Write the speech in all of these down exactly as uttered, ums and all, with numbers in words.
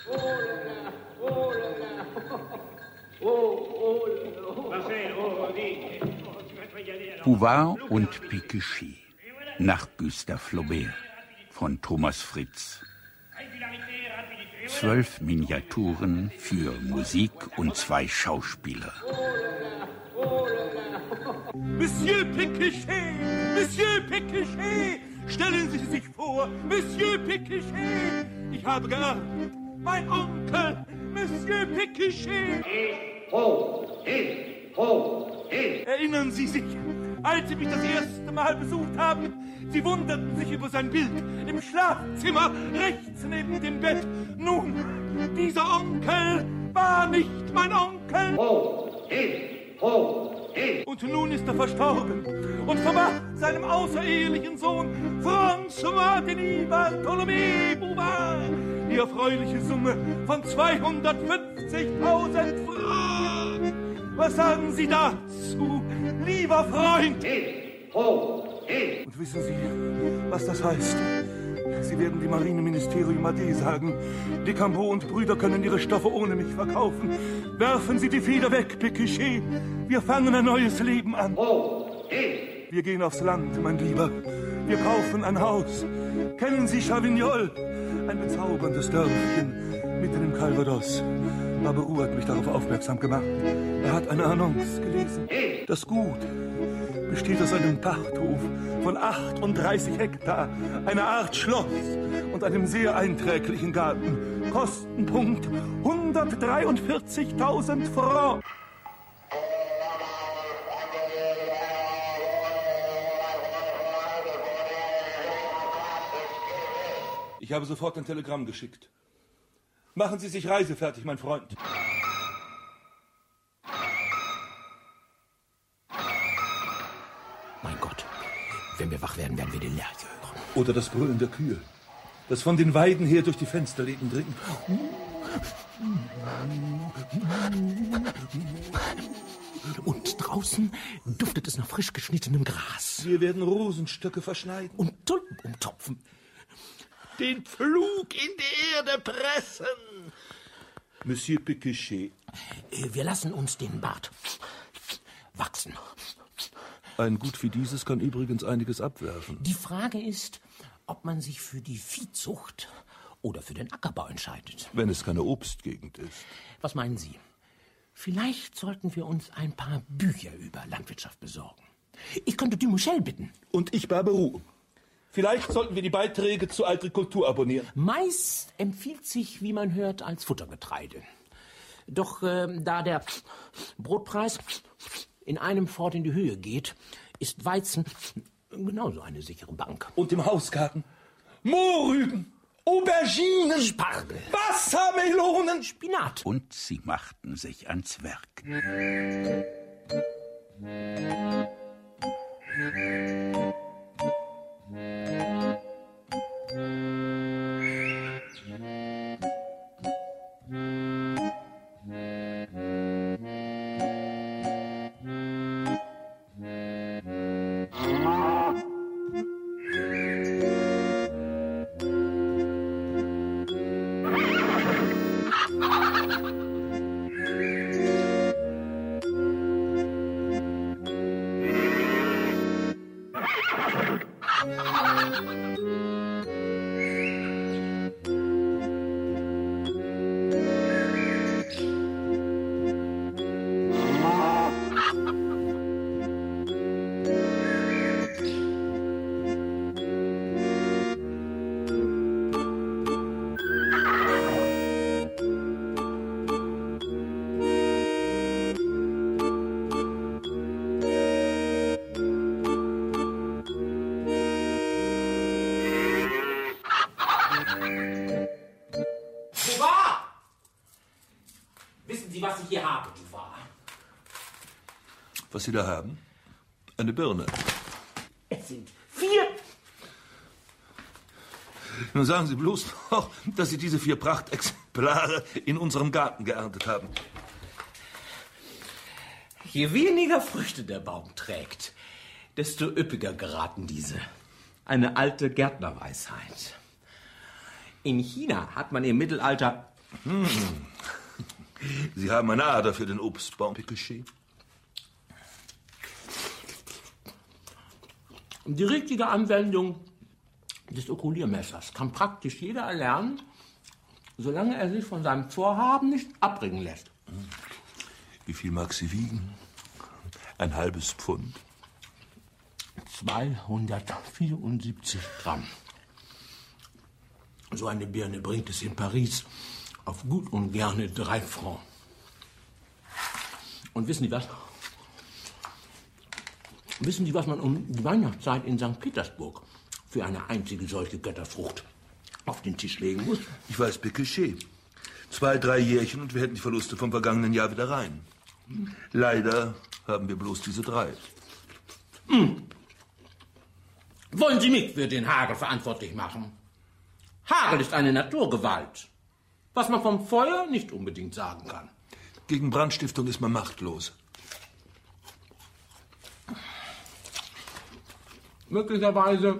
Bouvard und Pécuchet nach Gustave Flaubert von Thomas Fritz. Zwölf Miniaturen für Musik und zwei Schauspieler. Monsieur Pécuchet! Monsieur Pécuchet! Stellen Sie sich vor, Monsieur Pécuchet! Ich habe geerbt, mein Onkel, Monsieur Pécuchet! Ho, he, ho, he. Erinnern Sie sich, als Sie mich das erste Mal besucht haben? Sie wunderten sich über sein Bild im Schlafzimmer, rechts neben dem Bett. Nun, dieser Onkel war nicht mein Onkel. Ho, he, ho. Und nun ist er verstorben und vermacht seinem außerehelichen Sohn François Denis Bartholomé Bouvard die erfreuliche Summe von zweihundertfünfzigtausend Francs. Was sagen Sie dazu, lieber Freund? Und wissen Sie, was das heißt? Sie werden dem Marineministerium Ade sagen. Descambeau und Brüder können ihre Stoffe ohne mich verkaufen. Werfen Sie die Feder weg, Pécuchet. Wir fangen ein neues Leben an. Wir gehen aufs Land, mein Lieber. Wir kaufen ein Haus. Kennen Sie Chavignol? Ein bezauberndes Dörfchen mitten im Calvados. Barberoux hat mich darauf aufmerksam gemacht. Er hat eine Annonce gelesen. Das Gut besteht aus einem Pachthof von achtunddreißig Hektar, einer Art Schloss und einem sehr einträglichen Garten. Kostenpunkt hundertdreiundvierzigtausend Francs. Ich habe sofort ein Telegramm geschickt. Machen Sie sich reisefertig, mein Freund. Mein Gott, wenn wir wach werden, werden wir den Lerche hören. Oder das Brüllen der Kühe, das von den Weiden her durch die Fensterläden dringt. Und draußen duftet es nach frisch geschnittenem Gras. Wir werden Rosenstöcke verschneiden. Und Tulpen umtopfen. Den Pflug in die Erde pressen. Monsieur Pécuchet. Wir lassen uns den Bart wachsen. Ein Gut wie dieses kann übrigens einiges abwerfen. Die Frage ist, ob man sich für die Viehzucht oder für den Ackerbau entscheidet. Wenn es keine Obstgegend ist. Was meinen Sie? Vielleicht sollten wir uns ein paar Bücher über Landwirtschaft besorgen. Ich könnte Dumichel bitten. Und ich Barberoux. Vielleicht sollten wir die Beiträge zur Agrikultur abonnieren. Mais empfiehlt sich, wie man hört, als Futtergetreide. Doch äh, da der Brotpreis in einem fort in die Höhe geht, ist Weizen genauso eine sichere Bank. Und im Hausgarten Mohrrüben, Auberginen, Spargel, Wassermelonen, Spinat. Und sie machten sich ans Werk. Was ich hier habe, Bouvard. Was Sie da haben? Eine Birne. Es sind vier. Nun sagen Sie bloß noch, dass Sie diese vier Prachtexemplare in unserem Garten geerntet haben. Je weniger Früchte der Baum trägt, desto üppiger geraten diese. Eine alte Gärtnerweisheit. In China hat man im Mittelalter Hm. Sie haben eine Ader für den Obstbaum, Pécuchet. Die richtige Anwendung des Okuliermessers kann praktisch jeder erlernen, solange er sich von seinem Vorhaben nicht abbringen lässt. Wie viel mag sie wiegen? Ein halbes Pfund. zweihundertvierundsiebzig Gramm. So eine Birne bringt es in Paris auf gut und gerne drei Francs. Und wissen Sie was? Wissen Sie, was man um die Weihnachtszeit in Sankt Petersburg für eine einzige solche Götterfrucht auf den Tisch legen muss? Ich weiß, Pécuchet. Zwei, drei Jährchen und wir hätten die Verluste vom vergangenen Jahr wieder rein. Leider haben wir bloß diese drei. Hm. Wollen Sie mich für den Hagel verantwortlich machen? Hagel ist eine Naturgewalt, was man vom Feuer nicht unbedingt sagen kann. Gegen Brandstiftung ist man machtlos. Möglicherweise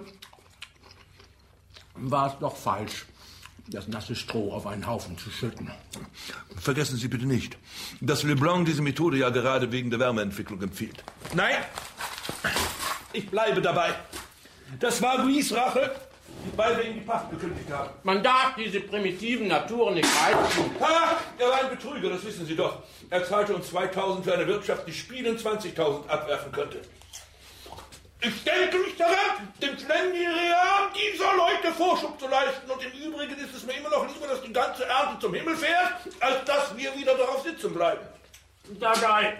war es doch falsch, das nasse Stroh auf einen Haufen zu schütten. Vergessen Sie bitte nicht, dass Leblanc diese Methode ja gerade wegen der Wärmeentwicklung empfiehlt. Nein, ich bleibe dabei. Das war Louis' Rache, weil wir ihm die Pacht gekündigt haben. Man darf diese primitiven Naturen nicht reizen. Ha, er war ein Betrüger, das wissen Sie doch. Er zahlte uns zweitausend für eine Wirtschaft, die Spielen zwanzigtausend abwerfen könnte. Ich denke nicht daran, dem Splendidream dieser Leute Vorschub zu leisten. Und im Übrigen ist es mir immer noch lieber, dass die ganze Ernte zum Himmel fährt, als dass wir wieder darauf sitzen bleiben. Dabei.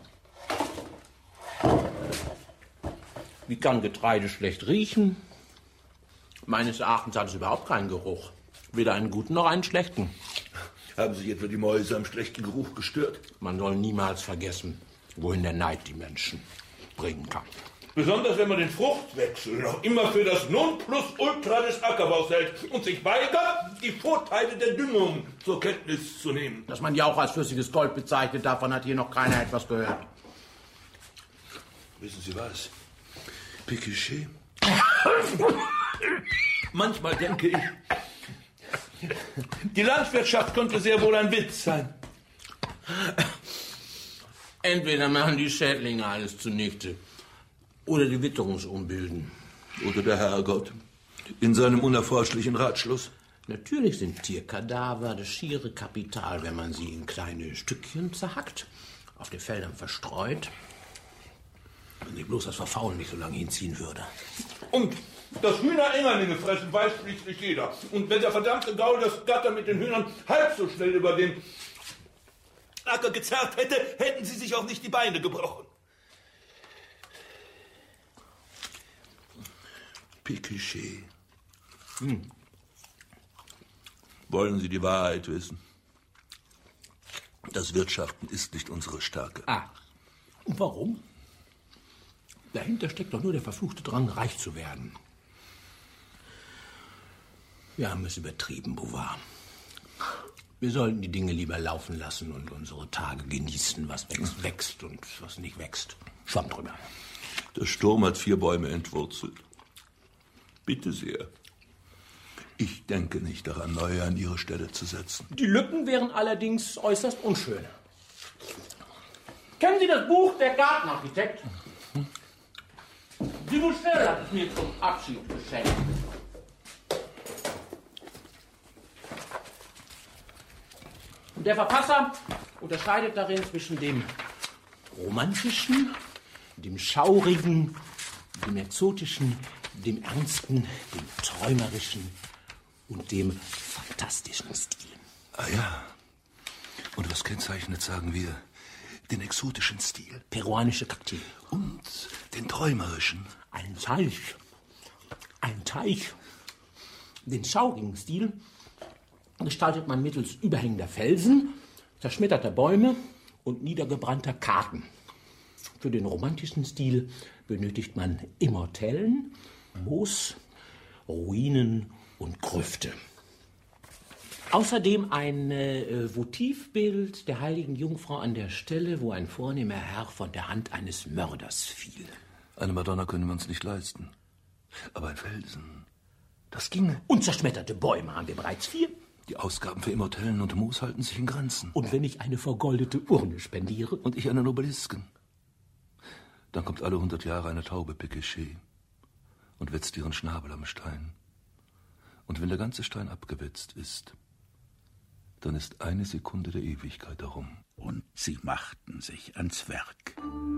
Wie kann Getreide schlecht riechen? Meines Erachtens hat es überhaupt keinen Geruch. Weder einen guten noch einen schlechten. Haben sich etwa die Mäuse am schlechten Geruch gestört? Man soll niemals vergessen, wohin der Neid die Menschen bringen kann. Besonders wenn man den Fruchtwechsel noch immer für das Nonplusultra des Ackerbaus hält und sich weigert, die Vorteile der Düngung zur Kenntnis zu nehmen. Dass man die auch als flüssiges Gold bezeichnet, davon hat hier noch keiner etwas gehört. Wissen Sie was, Pécuchet? Manchmal denke ich, die Landwirtschaft könnte sehr wohl ein Witz sein. Entweder machen die Schädlinge alles zunichte oder die Witterungsunbilden. Oder der Herrgott in seinem unerforschlichen Ratschluss. Natürlich sind Tierkadaver das schiere Kapital, wenn man sie in kleine Stückchen zerhackt, auf den Feldern verstreut. Wenn sich bloß das Verfaulen nicht so lange hinziehen würde. Und dass Hühner Engerlinge fressen, weiß schließlich jeder. Und wenn der verdammte Gaul das Gatter mit den Hühnern halb so schnell über den Acker gezerrt hätte, hätten sie sich auch nicht die Beine gebrochen. Pécuchet. Hm. Wollen Sie die Wahrheit wissen? Das Wirtschaften ist nicht unsere Stärke. Ah, und warum? Dahinter steckt doch nur der verfluchte Drang, reich zu werden. Wir haben es übertrieben, Bouvard. Wir sollten die Dinge lieber laufen lassen und unsere Tage genießen. Was wächst, wächst und was nicht wächst, schwamm drüber. Der Sturm hat vier Bäume entwurzelt. Bitte sehr. Ich denke nicht daran, neue an ihre Stelle zu setzen. Die Lücken wären allerdings äußerst unschön. Kennen Sie das Buch Der Gartenarchitekt? Die Bouchel hat es mir zum Abschied geschenkt. Und der Verfasser unterscheidet darin zwischen dem romantischen, dem schaurigen, dem exotischen, dem ernsten, dem träumerischen und dem fantastischen Stil. Ah ja. Und was kennzeichnet, sagen wir, den exotischen Stil? Peruanische Kakteen. Und den träumerischen? Ein Teich. Ein Teich. Den schaurigen Stil gestaltet man mittels überhängender Felsen, zerschmetterter Bäume und niedergebrannter Karten. Für den romantischen Stil benötigt man Immortellen, Moos, Ruinen und Grüfte. Außerdem ein äh, Votivbild der heiligen Jungfrau an der Stelle, wo ein vornehmer Herr von der Hand eines Mörders fiel. Eine Madonna können wir uns nicht leisten. Aber ein Felsen, das ginge. Und zerschmetterte Bäume haben wir bereits vier. Die Ausgaben für Immortellen und Moos halten sich in Grenzen. Und wenn ich eine vergoldete Urne spendiere? Und ich einen Obelisken. Dann kommt alle hundert Jahre eine Taube Pécuchet und wetzt ihren Schnabel am Stein. Und wenn der ganze Stein abgewetzt ist, dann ist eine Sekunde der Ewigkeit darum. Und sie machten sich ans Werk.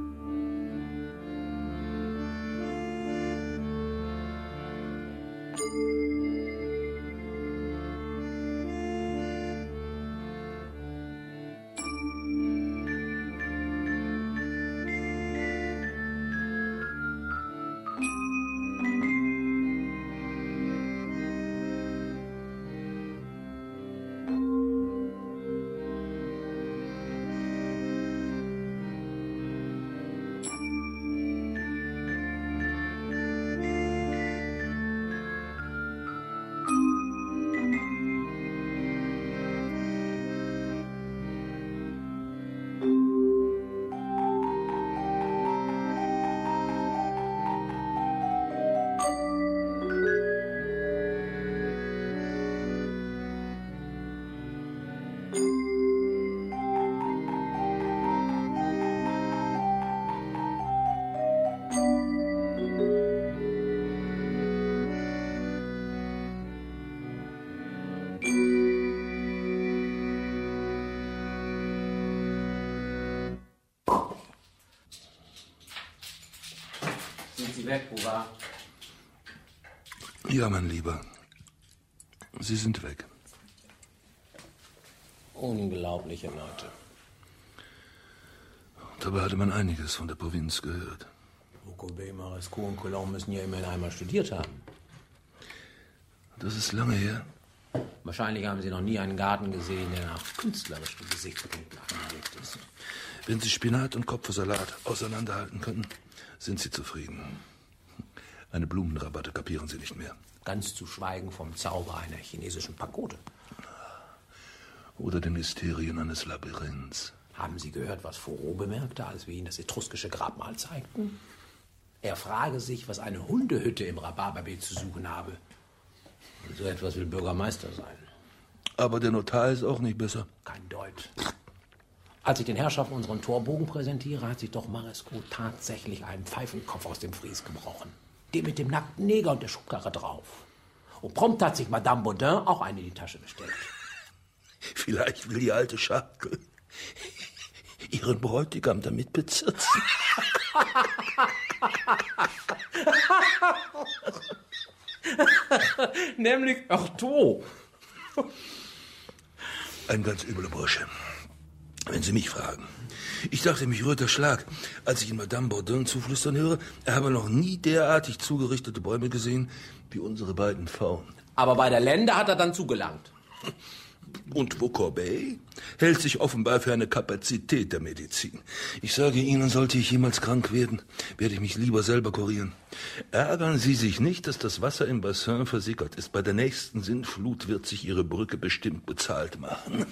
Sind Sie weg, Bouvard? Ja, mein Lieber. Sie sind weg. Unglaubliche Leute. Dabei hatte man einiges von der Provinz gehört. Courbet, Marescot und Colomb müssen ja immerhin einmal studiert haben. Das ist lange her. Wahrscheinlich haben Sie noch nie einen Garten gesehen, der nach künstlerischen Gesichtspunkten angelegt ist. Wenn Sie Spinat und Kopfsalat auseinanderhalten können, sind Sie zufrieden. Eine Blumenrabatte kapieren Sie nicht mehr. Ganz zu schweigen vom Zauber einer chinesischen Pagode. Oder den Mysterien eines Labyrinths. Haben Sie gehört, was Fourreau bemerkte, als wir Ihnen das etruskische Grabmal zeigten? Er frage sich, was eine Hundehütte im Rhabarberbeet zu suchen habe. So etwas will Bürgermeister sein. Aber der Notar ist auch nicht besser. Kein Deut. Als ich den Herrschaften unseren Torbogen präsentiere, hat sich doch Marescot tatsächlich einen Pfeifenkopf aus dem Fries gebrochen. Den mit dem nackten Neger und der Schubkarre drauf. Und prompt hat sich Madame Baudin auch eine in die Tasche gesteckt. Vielleicht will die alte Schakel ihren Bräutigam damit bezirzen. Nämlich Artaud. Ein ganz übler Bursche, wenn Sie mich fragen. Ich dachte, mich rührt der Schlag, als ich in Madame Baudin zuflüstern höre, er habe noch nie derartig zugerichtete Bäume gesehen wie unsere beiden Frauen. Aber bei der Lende hat er dann zugelangt. Und wo Courbet hält sich offenbar für eine Kapazität der Medizin. Ich sage Ihnen, sollte ich jemals krank werden, werde ich mich lieber selber kurieren. Ärgern Sie sich nicht, dass das Wasser im Bassin versickert ist. Bei der nächsten Sintflut wird sich Ihre Brücke bestimmt bezahlt machen.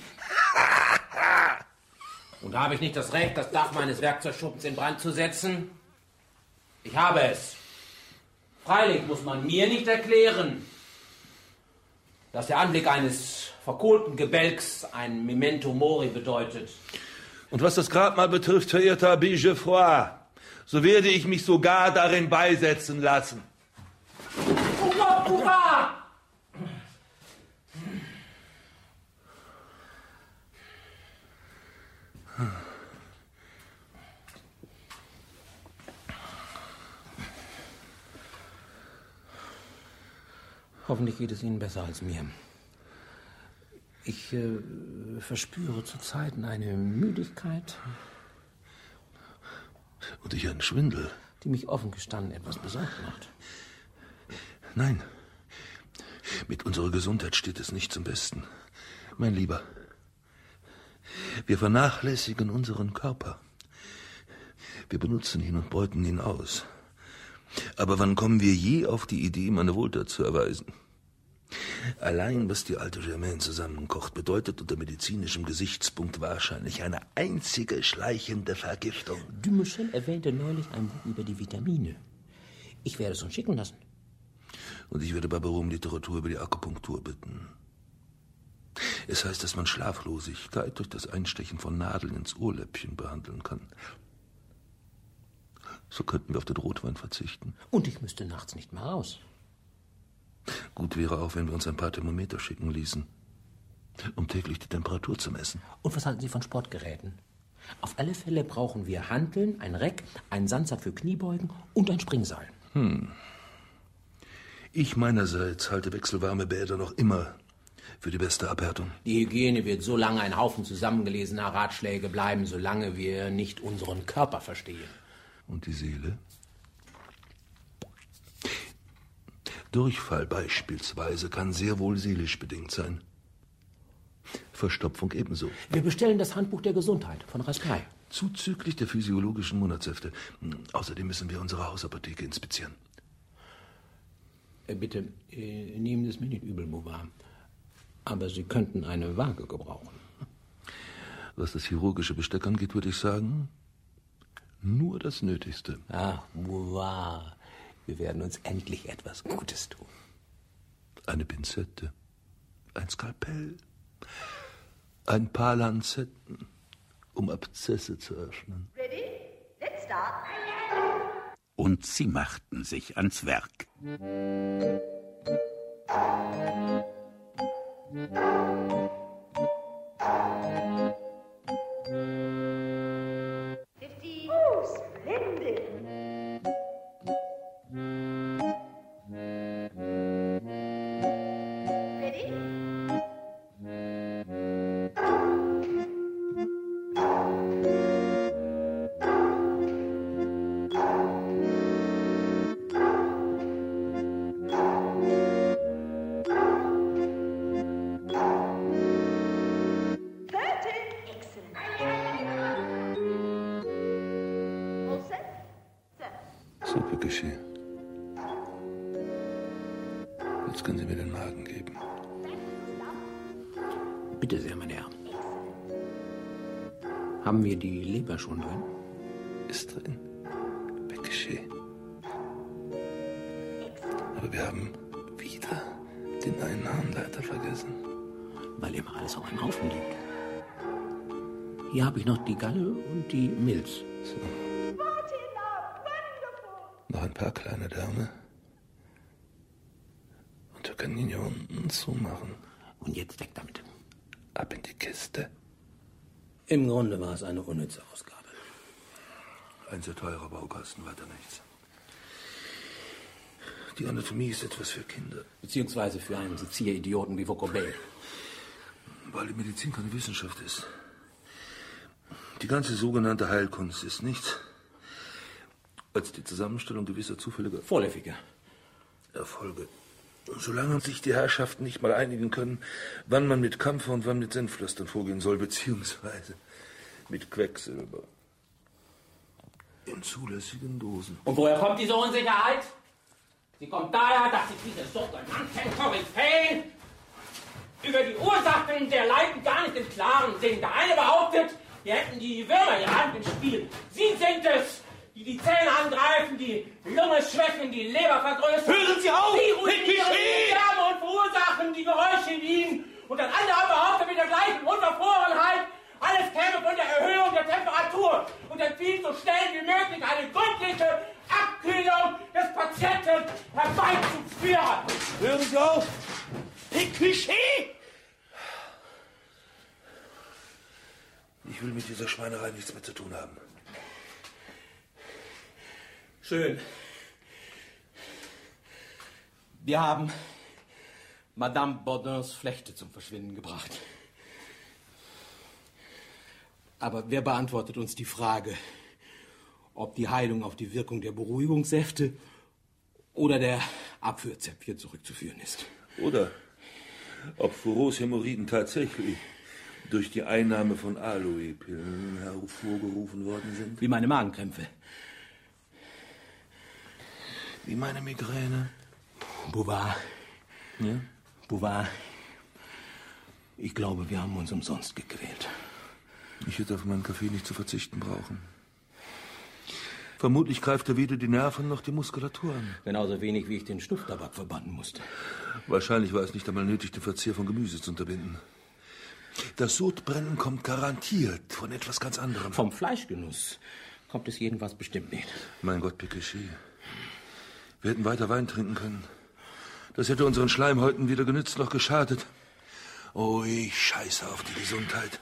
Und habe ich nicht das Recht, das Dach meines Werkzeugschuppens in Brand zu setzen? Ich habe es. Freilich muss man mir nicht erklären, dass der Anblick eines verkohlten Gebälks ein Memento Mori bedeutet. Und was das Grabmal betrifft, verehrter Abbé Geoffroy, so werde ich mich sogar darin beisetzen lassen. Hurra, hurra! Hoffentlich geht es Ihnen besser als mir. Ich äh, verspüre zu Zeiten eine Müdigkeit. Und ich einen Schwindel. Die mich offen gestanden etwas besorgt macht. Nein, mit unserer Gesundheit steht es nicht zum Besten. Mein Lieber, wir vernachlässigen unseren Körper. Wir benutzen ihn und beuten ihn aus. Aber wann kommen wir je auf die Idee, ihm eine Wohltat zu erweisen? Allein, was die alte Germaine zusammenkocht, bedeutet unter medizinischem Gesichtspunkt wahrscheinlich eine einzige schleichende Vergiftung. Dumichel erwähnte neulich ein Buch über die Vitamine. Ich werde es uns schicken lassen. Und ich werde Barbeau um Literatur über die Akupunktur bitten. Es heißt, dass man Schlaflosigkeit durch das Einstechen von Nadeln ins Ohrläppchen behandeln kann. So könnten wir auf den Rotwein verzichten. Und ich müsste nachts nicht mehr raus. Gut wäre auch, wenn wir uns ein paar Thermometer schicken ließen, um täglich die Temperatur zu messen. Und was halten Sie von Sportgeräten? Auf alle Fälle brauchen wir Hanteln, ein Reck, einen Sandsatz für Kniebeugen und ein Springseil. Hm. Ich meinerseits halte wechselwarme Bäder noch immer für die beste Abhärtung. Die Hygiene wird so lange ein Haufen zusammengelesener Ratschläge bleiben, solange wir nicht unseren Körper verstehen. Und die Seele? Durchfall beispielsweise kann sehr wohl seelisch bedingt sein. Verstopfung ebenso. Wir bestellen das Handbuch der Gesundheit von Raskai. Zuzüglich der physiologischen Monatshefte. Außerdem müssen wir unsere Hausapotheke inspizieren. Äh, bitte, äh, nehmen Sie es mir nicht übel, Bouvard. Aber Sie könnten eine Waage gebrauchen. Was das chirurgische Besteck angeht, würde ich sagen, nur das Nötigste. Ach, Bouvard, wir werden uns endlich etwas Gutes tun. Eine Pinzette, ein Skalpell, ein paar Lanzetten, um Abzesse zu öffnen. Ready? Let's start. Und sie machten sich ans Werk. Fifty. Oh, splendid. Ready? Super Geschirr. Jetzt können Sie mir den Magen geben. Bitte sehr, meine Herren. Haben wir die Leber schon drin? Ist drin. Bettgeschirr. Aber wir haben wieder den einen Harnleiter vergessen. Weil immer alles auf einem Haufen liegt. Hier habe ich noch die Galle und die Milz. So. Noch ein paar kleine Därme. Und wir können ihn hier unten zumachen. Und jetzt weg damit. Ab in die Kiste. Im Grunde war es eine unnütze Ausgabe. Ein sehr teurer Baukasten, weiter nichts. Die Anatomie ist etwas für Kinder. Beziehungsweise für einen Sezieridioten wie Vaucobel. Weil die Medizin keine Wissenschaft ist. Die ganze sogenannte Heilkunst ist nichts als die Zusammenstellung gewisser zufälliger Vorläufiger Erfolge. Und solange sich die Herrschaften nicht mal einigen können, wann man mit Kampfer und wann mit Senfpflastern vorgehen soll, beziehungsweise mit Quecksilber. In zulässigen Dosen. Und woher kommt diese Unsicherheit? Sie kommt daher, dass sich diese sogenannten Koryphäen über die Ursachen der Leiden gar nicht im Klaren sind. Der eine behauptet, wir hätten die Würmer ihre Hand im Spiel. Sie sind es, die die Zähne angreifen, die Lunge schwächen, die Leber vergrößern. Hören Sie auf! Sie ruinieren die Wärme und verursachen die Geräusche in ihnen. Und ein anderer behauptet mit der gleichen Unverfrorenheit, alles käme von der Erhöhung der Temperatur und empfiehlt so schnell wie möglich eine gründliche Abkühlung des Patienten herbeizuführen. Hören Sie auf! Ein Klischee! Ich will mit dieser Schweinerei nichts mehr zu tun haben. Schön. Wir haben Madame Baudins Flechte zum Verschwinden gebracht. Aber wer beantwortet uns die Frage, ob die Heilung auf die Wirkung der Beruhigungssäfte oder der Abführzäpfchen zurückzuführen ist? Oder ob Foureaus Hämorrhoiden tatsächlich durch die Einnahme von Aloe-Pillen hervorgerufen worden sind? Wie meine Magenkrämpfe. Wie meine Migräne. Bouvard. Ja? Bouvard. Ich glaube, wir haben uns umsonst gequält. Ich hätte auf meinen Kaffee nicht zu verzichten brauchen. Vermutlich greift er weder die Nerven noch die Muskulatur an. Genauso wenig, wie ich den Schnupftabak verbannen musste. Wahrscheinlich war es nicht einmal nötig, den Verzehr von Gemüse zu unterbinden. Das Sodbrennen kommt garantiert von etwas ganz anderem. Vom Fleischgenuss kommt es jedenfalls bestimmt nicht. Mein Gott, Pécuchet. Wir hätten weiter Wein trinken können. Das hätte unseren Schleimhäuten weder genützt noch geschadet. Oh, ich scheiße auf die Gesundheit.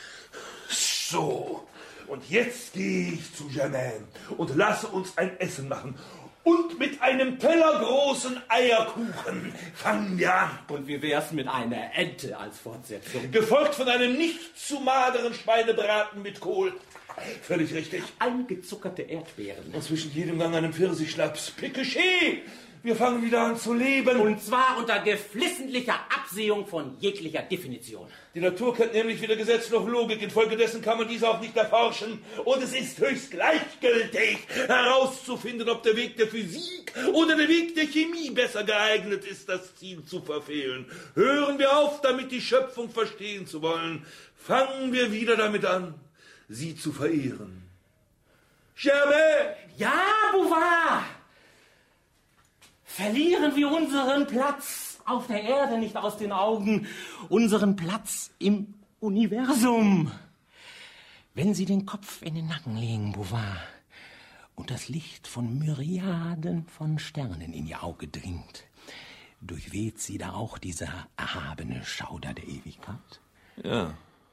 So, und jetzt gehe ich zu Germaine und lasse uns ein Essen machen. Und mit einem Teller großen Eierkuchen fangen wir an. Und wie wär's mit einer Ente als Fortsetzung? Gefolgt von einem nicht zu mageren Schweinebraten mit Kohl. Völlig richtig. Eingezuckerte Erdbeeren. Und zwischen jedem Gang einen Pfirsichschnaps. Pécuchet! Wir fangen wieder an zu leben. Und zwar unter geflissentlicher Absehung von jeglicher Definition. Die Natur kennt nämlich weder Gesetz noch Logik. Infolgedessen kann man diese auch nicht erforschen. Und es ist höchst gleichgültig, herauszufinden, ob der Weg der Physik oder der Weg der Chemie besser geeignet ist, das Ziel zu verfehlen. Hören wir auf, damit die Schöpfung verstehen zu wollen. Fangen wir wieder damit an, sie zu verehren. Germaine! Ja, Bouvard! Verlieren wir unseren Platz auf der Erde nicht aus den Augen, unseren Platz im Universum. Wenn Sie den Kopf in den Nacken legen, Bouvard, und das Licht von Myriaden von Sternen in Ihr Auge dringt, durchweht Sie da auch dieser erhabene Schauder der Ewigkeit? Ja.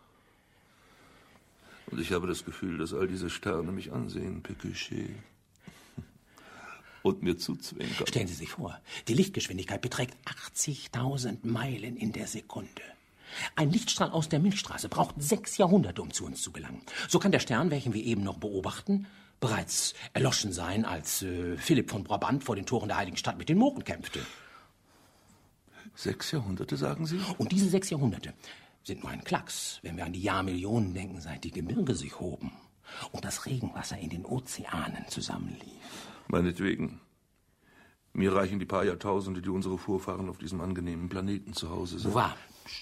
Und ich habe das Gefühl, dass all diese Sterne mich ansehen, Pécuchet. Und mir zuzwinkern. Stellen Sie sich vor, die Lichtgeschwindigkeit beträgt achtzigtausend Meilen in der Sekunde. Ein Lichtstrahl aus der Milchstraße braucht sechs Jahrhunderte, um zu uns zu gelangen. So kann der Stern, welchen wir eben noch beobachten, bereits erloschen sein, als äh, Philipp von Brabant vor den Toren der heiligen Stadt mit den Mohren kämpfte. Sechs Jahrhunderte, sagen Sie? Und diese sechs Jahrhunderte sind nur ein Klacks, wenn wir an die Jahrmillionen denken, seit die Gebirge sich hoben und das Regenwasser in den Ozeanen zusammenlief. Meinetwegen. Mir reichen die paar Jahrtausende, die unsere Vorfahren auf diesem angenehmen Planeten zu Hause sind. Wo war?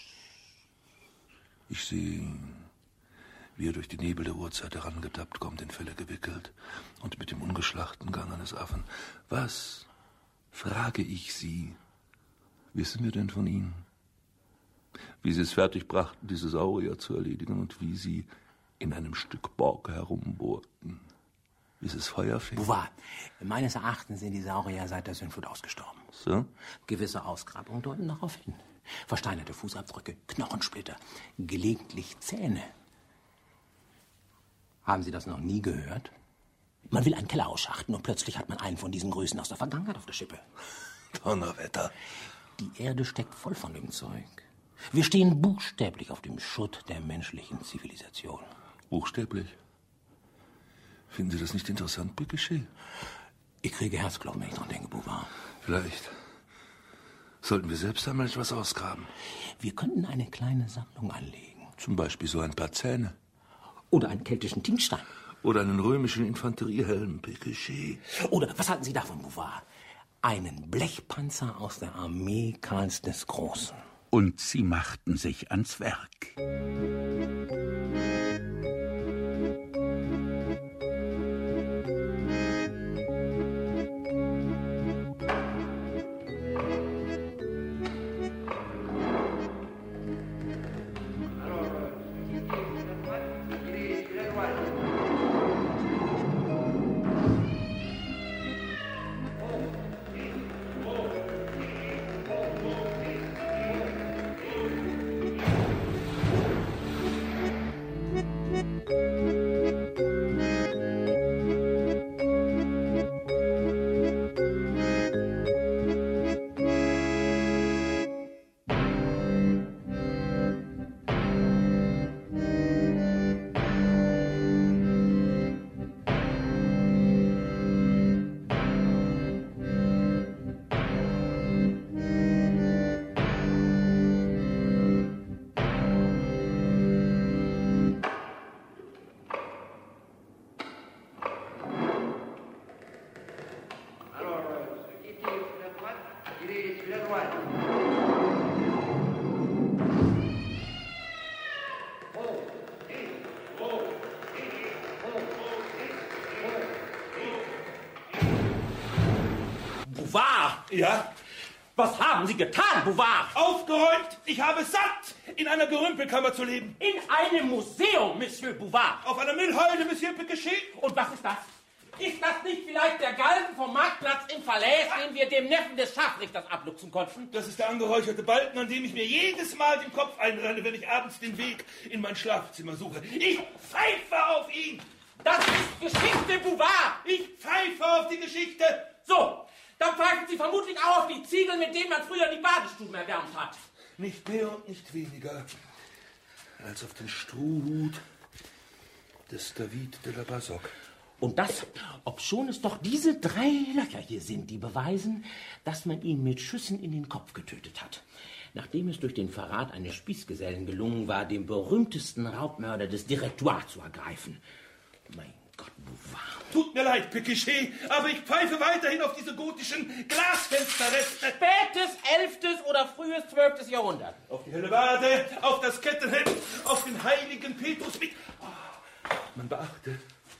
Ich sehe ihn, wie er durch die Nebel der Urzeit herangetappt kommt, in Felle gewickelt und mit dem ungeschlachten Gang eines Affen. Was, frage ich Sie, wissen wir denn von Ihnen? Wie Sie es fertig brachten, diese Saurier zu erledigen und wie Sie in einem Stück Borg herumbohrten. Bis es Feuer fing. Bouvard, meines Erachtens sind die Saurier seit der Sündflut ausgestorben. So? Gewisse Ausgrabungen deuten darauf hin. Versteinerte Fußabdrücke, Knochensplitter, gelegentlich Zähne. Haben Sie das noch nie gehört? Man will einen Keller ausschachten und plötzlich hat man einen von diesen Größen aus der Vergangenheit auf der Schippe. Donnerwetter. Die Erde steckt voll von dem Zeug. Wir stehen buchstäblich auf dem Schutt der menschlichen Zivilisation. Buchstäblich? Finden Sie das nicht interessant, Pécuchet? Ich kriege Herzklopfen, wenn ich dran denke, Bouvard. Vielleicht sollten wir selbst einmal etwas ausgraben. Wir könnten eine kleine Sammlung anlegen. Zum Beispiel so ein paar Zähne. Oder einen keltischen Tinkstein. Oder einen römischen Infanteriehelm, Pécuchet. Oder, was halten Sie davon, Bouvard? Einen Blechpanzer aus der Armee Karls des Großen. Und sie machten sich ans Werk. Bouvard! Ja? Was haben Sie getan, Bouvard? Aufgeräumt! Ich habe satt! in einer Gerümpelkammer zu leben. In einem Museum, Monsieur Bouvard. Auf einer Müllhalde, Monsieur Pécuchet. Und was ist das? Ist das nicht vielleicht der Galgen vom Marktplatz im Verläß, den wir dem Neffen des Scharfrichters abluchsen konnten? Das ist der angeräucherte Balken, an dem ich mir jedes Mal den Kopf einrenne, wenn ich abends den Weg in mein Schlafzimmer suche. Ich pfeife auf ihn! Das ist Geschichte, Bouvard! Ich pfeife auf die Geschichte! So, dann pfeifen Sie vermutlich auch auf die Ziegel, mit denen man früher die Badestuben erwärmt hat. Nicht mehr und nicht weniger als auf den Strohhut des David de la Bazoc. Und das, obschon es doch diese drei Löcher hier sind, die beweisen, dass man ihn mit Schüssen in den Kopf getötet hat. Nachdem es durch den Verrat eines Spießgesellen gelungen war, den berühmtesten Raubmörder des Directoire zu ergreifen. Mein Gott, Bouvard. Tut mir leid, Pécuchet, aber ich pfeife weiterhin auf diese gotischen Glasfensterreste. Spätes elftes oder frühes zwölftes Jahrhundert. Auf die Hellebarde, auf das Kettenhemd, auf den heiligen Petrus mit... Oh, man beachte...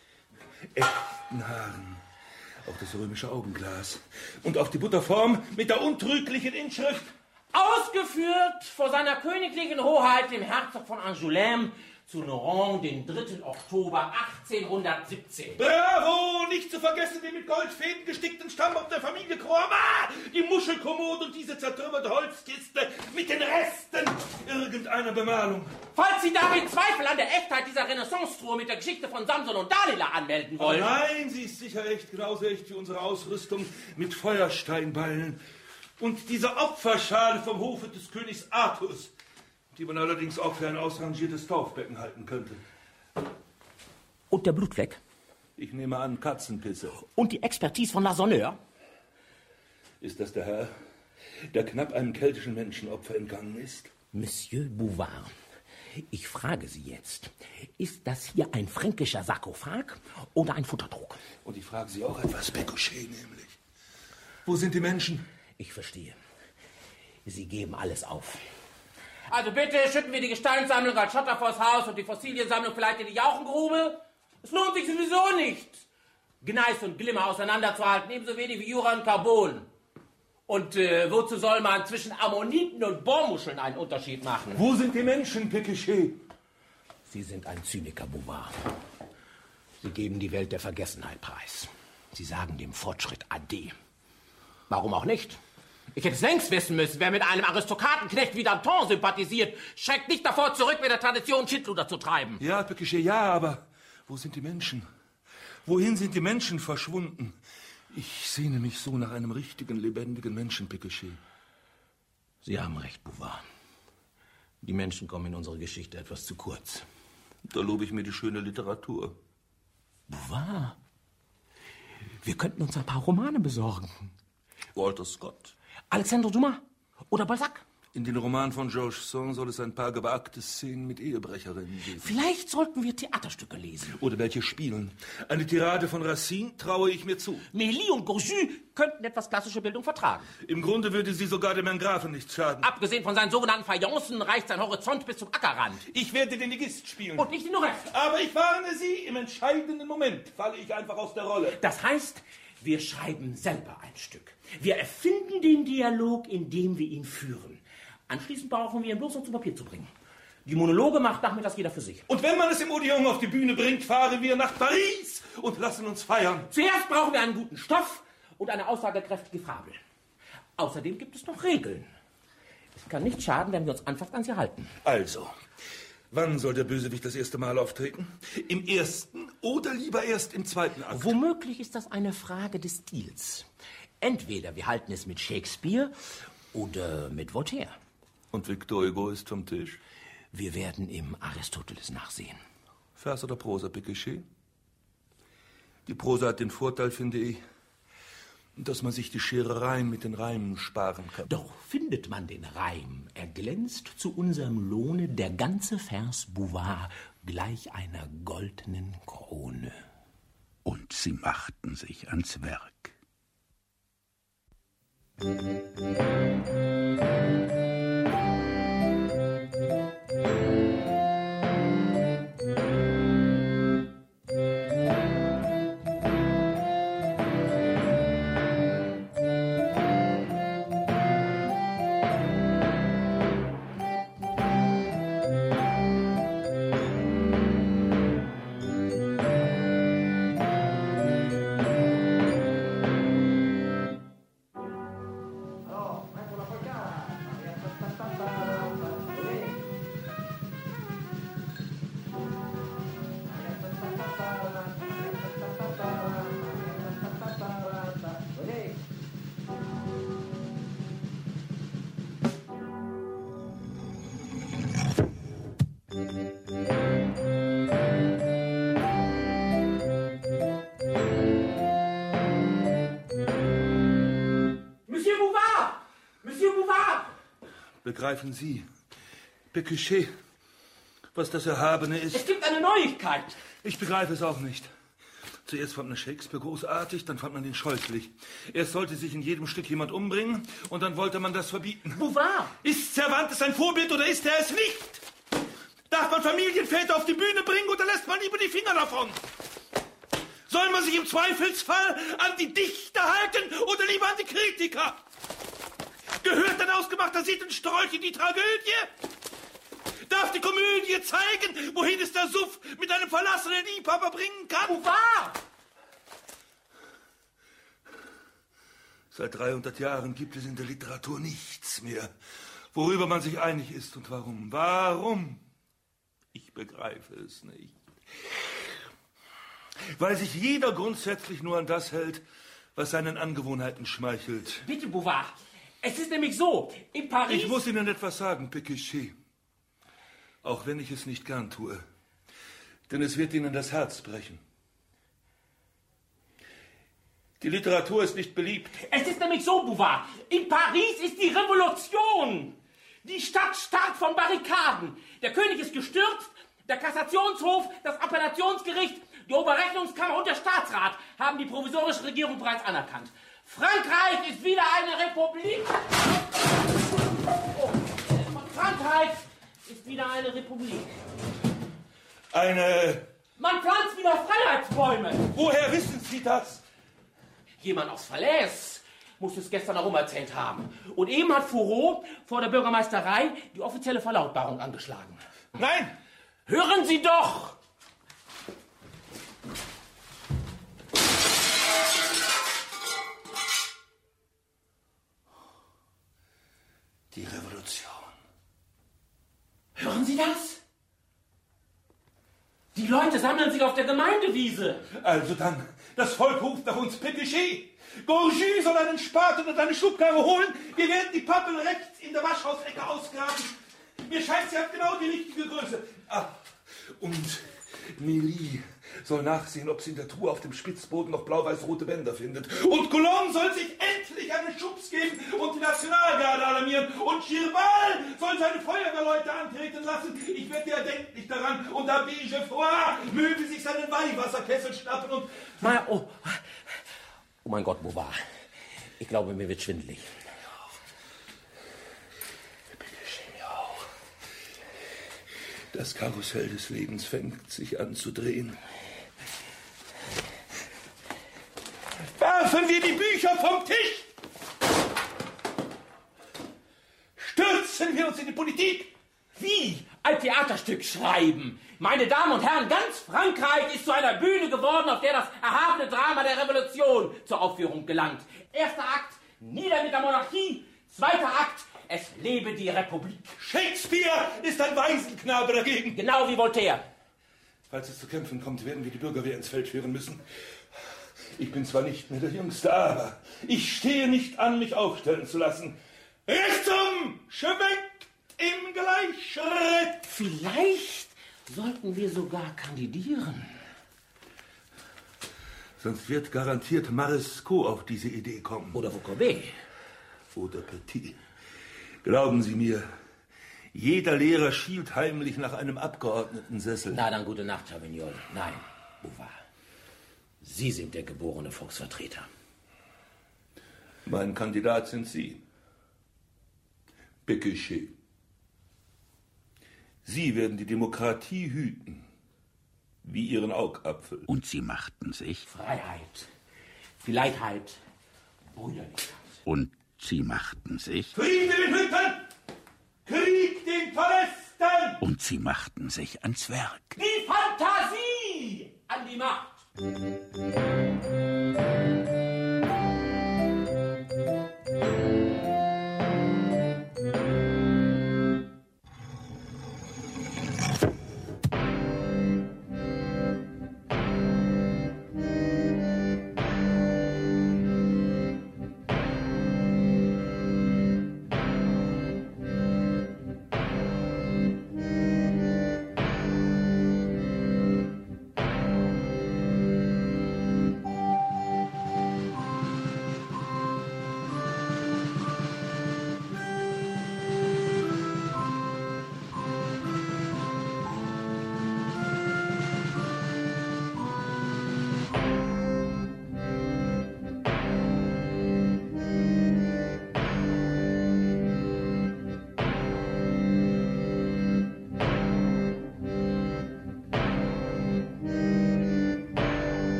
echten Haaren, auf das römische Augenglas und auf die Butterform mit der untrüglichen Inschrift ausgeführt vor seiner königlichen Hoheit, dem Herzog von Angoulême, zu Nohant, den dritten Oktober achtzehnhundertsiebzehn. Bravo! Nicht zu vergessen den mit Goldfäden gestickten Stammbaum der Familie Croix, die Muschelkommode und diese zertrümmerte Holzkiste mit den Resten irgendeiner Bemalung. Falls Sie damit Zweifel an der Echtheit dieser Renaissance-Truhe mit der Geschichte von Samson und Dalila anmelden wollen. Oh nein, sie ist sicher echt, genauso echt wie unsere Ausrüstung mit Feuersteinballen und diese Opferschale vom Hofe des Königs Artus, die man allerdings auch für ein ausrangiertes Taufbecken halten könnte. Und der Blutfleck? Ich nehme an, Katzenpisse. Und die Expertise von Lasonneur? Ist das der Herr, der knapp einem keltischen Menschenopfer entgangen ist? Monsieur Bouvard, ich frage Sie jetzt, ist das hier ein fränkischer Sarkophag oder ein Futtertrog? Und ich frage Sie auch etwas, Pécuchet nämlich. Wo sind die Menschen? Ich verstehe. Sie geben alles auf. Also bitte schütten wir die Gesteinssammlung als Schotter vors Haus und die Fossiliensammlung vielleicht in die Jauchengrube. Es lohnt sich sowieso nicht, Gneis und Glimmer auseinanderzuhalten, ebenso wenig wie Jura und Carbon. Und äh, wozu soll man zwischen Ammoniten und Bohrmuscheln einen Unterschied machen? Wo sind die Menschen, Pécuchet? Sie sind ein Zyniker, Bouvard. Sie geben die Welt der Vergessenheit preis. Sie sagen dem Fortschritt Ade. Warum auch nicht? Ich hätte es längst wissen müssen, wer mit einem Aristokratenknecht wie Danton sympathisiert, schreckt nicht davor zurück, mit der Tradition Schindluder zu treiben. Ja, Pécuchet, ja, aber wo sind die Menschen? Wohin sind die Menschen verschwunden? Ich sehne mich so nach einem richtigen, lebendigen Menschen, Pécuchet. Sie haben recht, Bouvard. Die Menschen kommen in unserer Geschichte etwas zu kurz. Da lobe ich mir die schöne Literatur. Bouvard, wir könnten uns ein paar Romane besorgen. Walter Scott. Alexandre Dumas oder Balzac. In den Roman von Georges Sand soll es ein paar gewagte Szenen mit Ehebrecherinnen geben. Vielleicht sollten wir Theaterstücke lesen. Oder welche spielen. Eine Tirade von Racine traue ich mir zu. Mélie und Gurju könnten etwas klassische Bildung vertragen. Im Grunde würde sie sogar dem Herrn Grafen nichts schaden. Abgesehen von seinen sogenannten Fayencen reicht sein Horizont bis zum Ackerrand. Ich werde den Ligist spielen. Und nicht den Noref. Aber ich warne Sie, im entscheidenden Moment falle ich einfach aus der Rolle. Das heißt, wir schreiben selber ein Stück. Wir erfinden den Dialog, indem wir ihn führen. Anschließend brauchen wir ihn bloß noch zu Papier zu bringen. Die Monologe macht nachmittags jeder für sich. Und wenn man es im Odeon auf die Bühne bringt, fahren wir nach Paris und lassen uns feiern. Zuerst brauchen wir einen guten Stoff und eine aussagekräftige Fabel. Außerdem gibt es noch Regeln. Es kann nicht schaden, wenn wir uns anfangs an sie halten. Also, wann soll der Bösewicht das erste Mal auftreten? Im ersten oder lieber erst im zweiten Akt? Womöglich ist das eine Frage des Stils. Entweder wir halten es mit Shakespeare oder mit Voltaire. Und Victor Hugo ist vom Tisch? Wir werden im Aristoteles nachsehen. Vers oder Prosa, Pécuchet? Die Prosa hat den Vorteil, finde ich, dass man sich die Scherereien mit den Reimen sparen kann. Doch findet man den Reim, er glänzt zu unserem Lohne, der ganze Vers Bouvard gleich einer goldenen Krone. Und sie machten sich ans Werk. begreifen Sie, Pécuchet, was das Erhabene ist? Es gibt eine Neuigkeit. Ich begreife es auch nicht. Zuerst fand man Shakespeare großartig, dann fand man ihn scheußlich. Erst sollte sich in jedem Stück jemand umbringen und dann wollte man das verbieten. Wo war? Ist Cervantes ein Vorbild oder ist er es nicht? Darf man Familienväter auf die Bühne bringen oder lässt man lieber die Finger davon? Soll man sich im Zweifelsfall an die Dichter halten oder lieber an die Kritiker? Gehört ein ausgemachter Sittenstrolch in die Tragödie? Darf die Komödie zeigen, wohin es der Suff mit einem verlassenen Liebhaber bringen kann? Wo war? Seit dreihundert Jahren gibt es in der Literatur nichts mehr, worüber man sich einig ist. Und warum? Warum? Ich begreife es nicht. Weil sich jeder grundsätzlich nur an das hält, was seinen Angewohnheiten schmeichelt. Bitte, Bouvard. Es ist nämlich so, in Paris... Ich muss Ihnen etwas sagen, Pécuchet. Auch wenn ich es nicht gern tue. Denn es wird Ihnen das Herz brechen. Die Literatur ist nicht beliebt. Es ist nämlich so, Bouvard. In Paris ist die Revolution. Die Stadt starrt von Barrikaden. Der König ist gestürzt. Der Kassationshof, das Appellationsgericht, die Oberrechnungskammer und der Staatsrat haben die provisorische Regierung bereits anerkannt. Frankreich ist wieder eine Republik. Oh, Frankreich ist wieder eine Republik. Eine... Man pflanzt wieder Freiheitsbäume. Woher wissen Sie das? Jemand aus Falaise muss es gestern herum erzählt haben. Und eben hat Fourreau vor der Bürgermeisterei die offizielle Verlautbarung angeschlagen. Nein! Hören Sie doch! Die Revolution. Hören Sie das? Die Leute sammeln sich auf der Gemeindewiese. Also dann, das Volk ruft nach uns, Pécuchet. Gorgy soll einen Spaten und eine Schubkarre holen. Wir werden die Pappel rechts in der Waschhausecke ausgraben. Mir scheint, sie hat genau die richtige Größe. Ah, und Mélie soll nachsehen, ob sie in der Truhe auf dem Spitzboden noch blau-weiß-rote Bänder findet. Und Coulon soll sich endlich einen Schubs geben und die Nationalgarde alarmieren. Und Girbal soll seine Feuerwehrleute antreten lassen. Ich werde ja denklich daran. Und Abbé Geoffroy möge sich seinen Weihwasserkessel schnappen und... Na, oh. oh mein Gott, Bouvard. Ich glaube, mir wird schwindelig. Das Karussell des Lebens fängt sich an zu drehen. Werfen wir die Bücher vom Tisch! Stürzen wir uns in die Politik! Wie? Ein Theaterstück schreiben? Meine Damen und Herren, ganz Frankreich ist zu einer Bühne geworden, auf der das erhabene Drama der Revolution zur Aufführung gelangt. Erster Akt, nieder mit der Monarchie. Zweiter Akt, es lebe die Republik. Shakespeare ist ein Waisenknabe dagegen. Genau wie Voltaire. Falls es zu Kämpfen kommt, werden wir die Bürgerwehr ins Feld führen müssen. Ich bin zwar nicht mehr der Jüngste, aber ich stehe nicht an, mich aufstellen zu lassen. Rechtsum, schwenkt im Gleichschritt. Vielleicht sollten wir sogar kandidieren. Sonst wird garantiert Marescot auf diese Idee kommen. Oder Vaucobet. Oder Petit. Glauben Sie mir, jeder Lehrer schielt heimlich nach einem Abgeordnetensessel. Na dann, gute Nacht, Chavignol. Nein, Bouvard. Sie sind der geborene Volksvertreter. Mein Kandidat sind Sie. Pécuchet. Sie werden die Demokratie hüten, wie Ihren Augapfel. Und sie machten sich. Freiheit, Gleichheit, Brüderlichkeit. Und sie machten sich. Frieden in den Hütten! Krieg den Palästen! Und sie machten sich ans Werk. Die Fantasie an die Macht!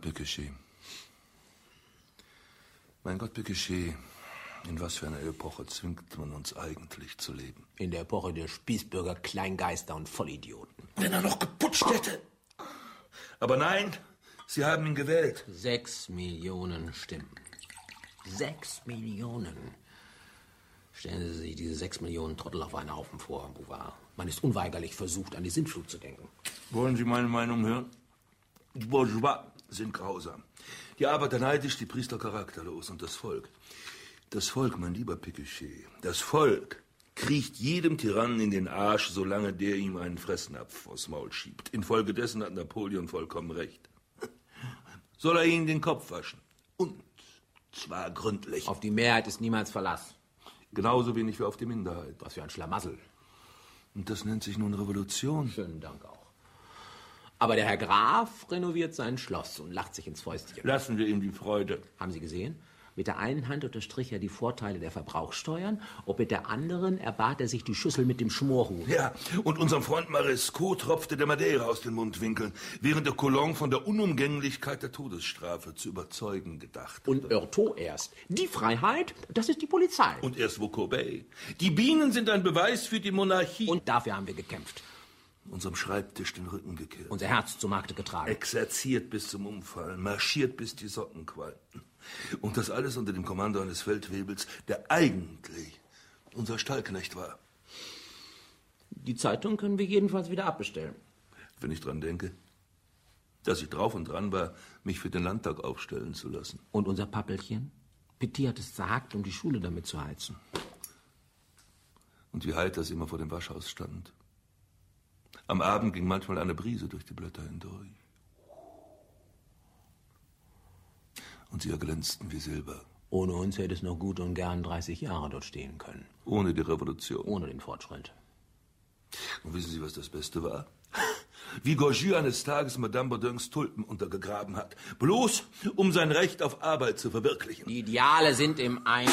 Pécuchet. Mein Gott, Pécuchet, in was für einer Epoche zwingt man uns eigentlich zu leben? In der Epoche der Spießbürger, Kleingeister und Vollidioten. Wenn er noch geputscht hätte. Aber nein, Sie haben ihn gewählt. Sechs Millionen Stimmen. Sechs Millionen. Stellen Sie sich diese sechs Millionen Trottel auf einen Haufen vor, Bouvard. Man ist unweigerlich versucht, an die Sintflut zu denken. Wollen Sie meine Meinung hören? Die Bourgeois sind grausam. Die Arbeiter neidisch, die Priester charakterlos. Und das Volk, das Volk, mein lieber Pécuchet, das Volk kriecht jedem Tyrannen in den Arsch, solange der ihm einen Fressnapf vors Maul schiebt. Infolgedessen hat Napoleon vollkommen recht. Soll er ihnen den Kopf waschen? Und zwar gründlich. Auf die Mehrheit ist niemals Verlass. Genauso wenig wie auf die Minderheit. Was für ein Schlamassel. Und das nennt sich nun Revolution. Schönen Dank auch. Aber der Herr Graf renoviert sein Schloss und lacht sich ins Fäustchen. Lassen wir ihm die Freude. Haben Sie gesehen? Mit der einen Hand unterstrich er die Vorteile der Verbrauchssteuern und mit der anderen erbat er sich die Schüssel mit dem Schmorhuhn. Ja, und unserem Freund Marescot tropfte der Madeira aus den Mundwinkeln, während der Coulon von der Unumgänglichkeit der Todesstrafe zu überzeugen gedacht. Und Heurtaud erst. Die Freiheit, das ist die Polizei. Und erst Vaucorbet. Die Bienen sind ein Beweis für die Monarchie. Und dafür haben wir gekämpft. Unserem Schreibtisch den Rücken gekehrt. Unser Herz zu Markte getragen. Exerziert bis zum Umfallen, marschiert bis die Socken qualmten. Und das alles unter dem Kommando eines Feldwebels, der eigentlich unser Stallknecht war. Die Zeitung können wir jedenfalls wieder abbestellen. Wenn ich dran denke, dass ich drauf und dran war, mich für den Landtag aufstellen zu lassen. Und unser Pappelchen? Petit hat es zerhackt, um die Schule damit zu heizen. Und wie heiter sie immer vor dem Waschhaus stand. Am Abend ging manchmal eine Brise durch die Blätter hindurch. Und sie erglänzten wie Silber. Ohne uns hätte es noch gut und gern dreißig Jahre dort stehen können. Ohne die Revolution. Ohne den Fortschritt. Und wissen Sie, was das Beste war? Wie Gorgy eines Tages Madame Baudins Tulpen untergegraben hat. Bloß, um sein Recht auf Arbeit zu verwirklichen. Die Ideale sind im Eimer.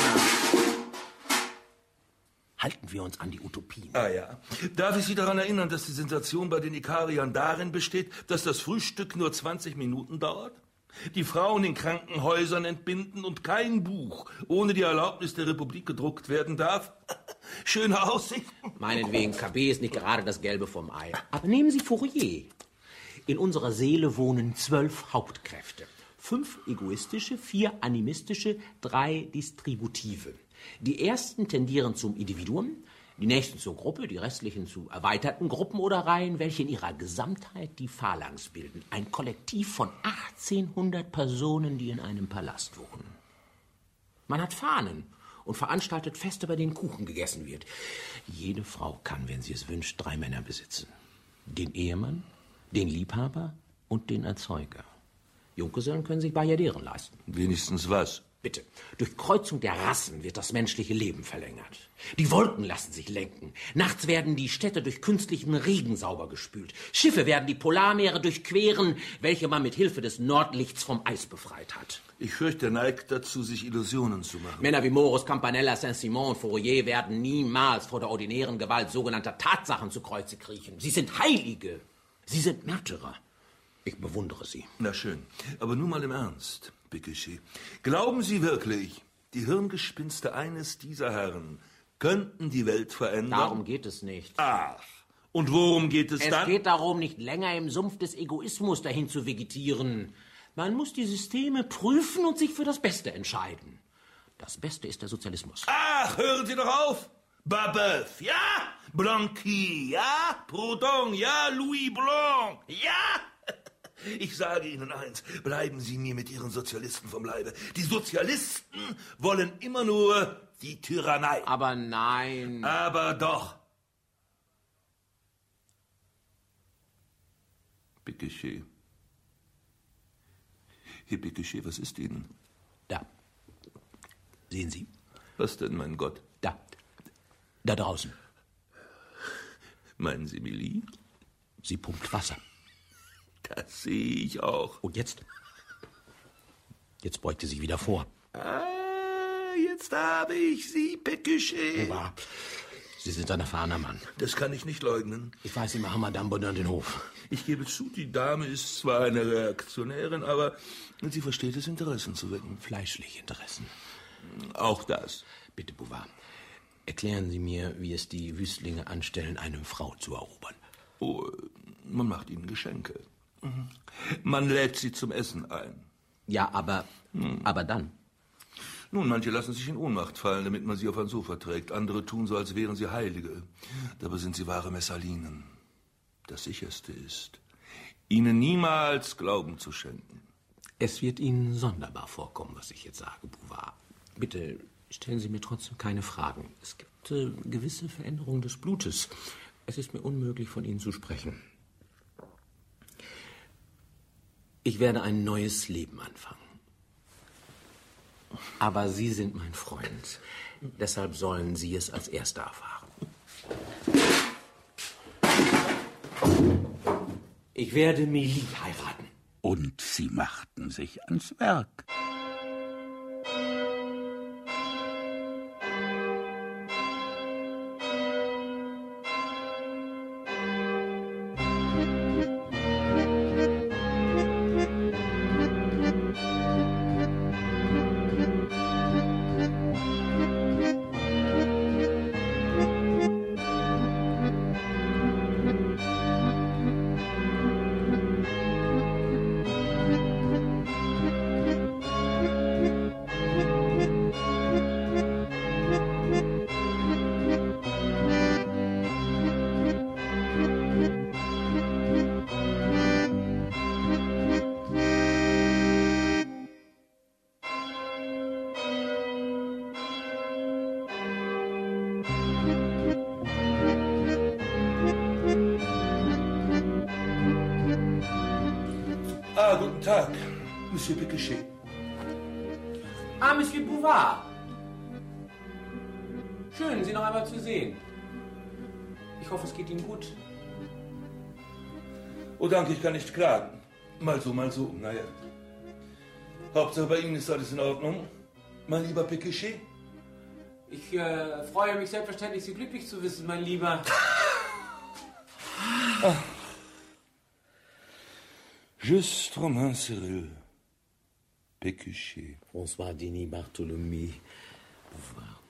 Halten wir uns an die Utopien. Ah ja. Darf ich Sie daran erinnern, dass die Sensation bei den Ikariern darin besteht, dass das Frühstück nur zwanzig Minuten dauert? Die Frauen in Krankenhäusern entbinden und kein Buch ohne die Erlaubnis der Republik gedruckt werden darf? Schöne Aussichten. Meinetwegen, K B ist nicht gerade das Gelbe vom Ei. Aber nehmen Sie Fourier. In unserer Seele wohnen zwölf Hauptkräfte. Fünf egoistische, vier animistische, drei distributive. Die ersten tendieren zum Individuum, die nächsten zur Gruppe, die restlichen zu erweiterten Gruppen oder Reihen, welche in ihrer Gesamtheit die Phalanx bilden. Ein Kollektiv von achtzehnhundert Personen, die in einem Palast wohnen. Man hat Fahnen und veranstaltet Feste, bei denen Kuchen gegessen wird. Jede Frau kann, wenn sie es wünscht, drei Männer besitzen. Den Ehemann, den Liebhaber und den Erzeuger. Junggesellen können sich Bajaderen leisten. Wenigstens was? Bitte. Durch Kreuzung der Rassen wird das menschliche Leben verlängert. Die Wolken lassen sich lenken. Nachts werden die Städte durch künstlichen Regen sauber gespült. Schiffe werden die Polarmeere durchqueren, welche man mit Hilfe des Nordlichts vom Eis befreit hat. Ich fürchte, er neigt dazu, sich Illusionen zu machen. Männer wie Morus, Campanella, Saint-Simon und Fourier werden niemals vor der ordinären Gewalt sogenannter Tatsachen zu Kreuze kriechen. Sie sind Heilige. Sie sind Märtyrer. Ich bewundere sie. Na schön. Aber nun mal im Ernst, Pécuchet. Glauben Sie wirklich, die Hirngespinste eines dieser Herren könnten die Welt verändern? Darum geht es nicht. Ach, und worum geht es, es dann? Es geht darum, nicht länger im Sumpf des Egoismus dahin zu vegetieren. Man muss die Systeme prüfen und sich für das Beste entscheiden. Das Beste ist der Sozialismus. Ach, hören Sie doch auf! Babeuf, ja? Blanqui, ja? Proudhon, ja? Louis Blanc, ja? Ich sage Ihnen eins, bleiben Sie mir mit Ihren Sozialisten vom Leibe. Die Sozialisten wollen immer nur die Tyrannei. Aber nein. Aber doch. Pécuchet. Herr Pécuchet, was ist Ihnen? Da. Sehen Sie? Was denn, mein Gott? Da. Da draußen. Meinen Sie Millie? Sie pumpt Wasser. Das sehe ich auch. Und jetzt? Jetzt beugte sie wieder vor. Ah, jetzt habe ich Sie, Pécuchet. Ober, Sie sind ein erfahrener Mann. Das kann ich nicht leugnen. Ich weiß immer Madame Baudin den Hof. Ich gebe zu, die Dame ist zwar eine Reaktionärin, aber sie versteht es, Interessen zu wecken. Fleischliche Interessen. Auch das. Bitte, Bouvard, erklären Sie mir, wie es die Wüstlinge anstellen, eine Frau zu erobern. Oh, man macht ihnen Geschenke. Man lädt sie zum Essen ein. Ja, aber, hm. aber dann? Nun, manche lassen sich in Ohnmacht fallen, damit man sie auf ein Sofa trägt. Andere tun so, als wären sie Heilige. Dabei sind sie wahre Messalinen. Das Sicherste ist, ihnen niemals Glauben zu schenken. Es wird Ihnen sonderbar vorkommen, was ich jetzt sage, Bouvard. Bitte stellen Sie mir trotzdem keine Fragen. Es gibt äh, gewisse Veränderungen des Blutes. Es ist mir unmöglich, von Ihnen zu sprechen. Ich werde ein neues Leben anfangen. Aber Sie sind mein Freund. Deshalb sollen Sie es als Erster erfahren. Ich werde Mélie heiraten. Und sie machten sich ans Werk. Ah, guten Tag, Monsieur Pécuchet. Ah, Monsieur Bouvard. Schön, Sie noch einmal zu sehen. Ich hoffe, es geht Ihnen gut. Oh, danke, ich kann nicht klagen. Mal so, mal so, naja. Hauptsache bei Ihnen ist alles in Ordnung, mein lieber Pécuchet. Ich äh, freue mich selbstverständlich, Sie glücklich zu wissen, mein Lieber. Ah. Juste Romain Cyril Pécuchet. François Denis Bartholomew Bouvard.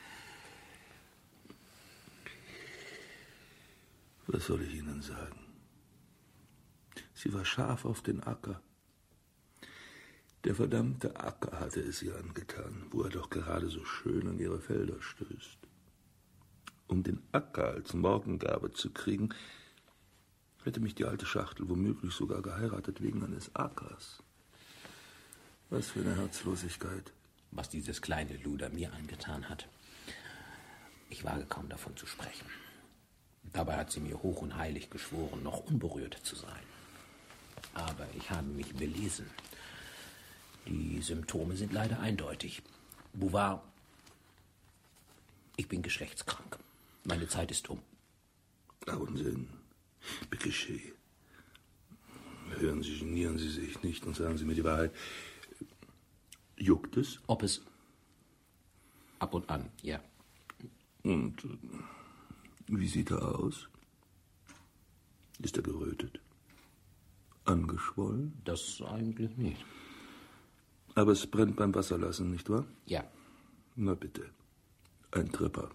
Was soll ich Ihnen sagen? Sie war scharf auf den Acker. Der verdammte Acker hatte es ihr angetan, wo er doch gerade so schön an ihre Felder stößt. Um den Acker als Morgengabe zu kriegen, hätte mich die alte Schachtel womöglich sogar geheiratet wegen eines Ackers. Was für eine Herzlosigkeit. Was dieses kleine Luder mir angetan hat. Ich wage kaum davon zu sprechen. Dabei hat sie mir hoch und heilig geschworen, noch unberührt zu sein. Aber ich habe mich belesen. Die Symptome sind leider eindeutig. Bouvard, ich bin geschlechtskrank. Meine Zeit ist um. Unsinn. Pécuchet. Hören Sie, genieren Sie sich nicht und sagen Sie mir die Wahrheit. Juckt es? Ob es? Ab und an, ja. Und äh, wie sieht er aus? Ist er gerötet? Angeschwollen? Das eigentlich nicht. Aber es brennt beim Wasserlassen, nicht wahr? Ja. Na bitte. Ein Tripper.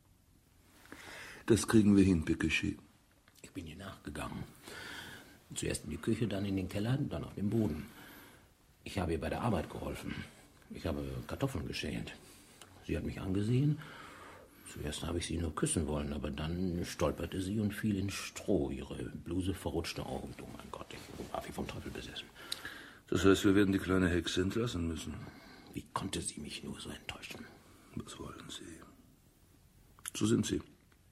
Das kriegen wir hin, Pécuchet. Ich bin ihr nachgegangen. Zuerst in die Küche, dann in den Keller, dann auf den Boden. Ich habe ihr bei der Arbeit geholfen. Ich habe Kartoffeln geschält. Sie hat mich angesehen. Zuerst habe ich sie nur küssen wollen, aber dann stolperte sie und fiel ins Stroh. Ihre Bluse verrutschte auch. Und oh mein Gott, ich war wie vom Teufel besessen. Das heißt, wir werden die kleine Hexe entlassen müssen. Wie konnte sie mich nur so enttäuschen? Was wollen Sie? So sind Sie.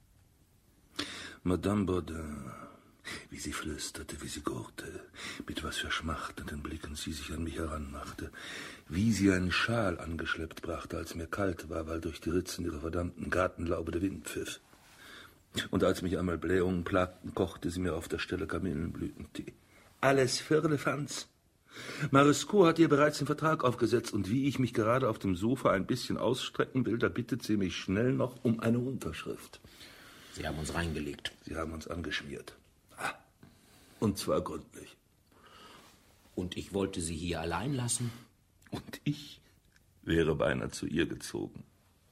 Madame Baudin, wie sie flüsterte, wie sie gurrte, mit was für schmachtenden Blicken sie sich an mich heranmachte, wie sie einen Schal angeschleppt brachte, als mir kalt war, weil durch die Ritzen ihrer verdammten Gartenlaube der Wind pfiff. Und als mich einmal Blähungen plagten, kochte sie mir auf der Stelle Kamillenblütentee. Alles Firlefanz. Marescot hat ihr bereits den Vertrag aufgesetzt und wie ich mich gerade auf dem Sofa ein bisschen ausstrecken will, da bittet sie mich schnell noch um eine Unterschrift. Sie haben uns reingelegt. Sie haben uns angeschmiert. Ah, und zwar gründlich. Und ich wollte Sie hier allein lassen? Und ich wäre beinahe zu ihr gezogen.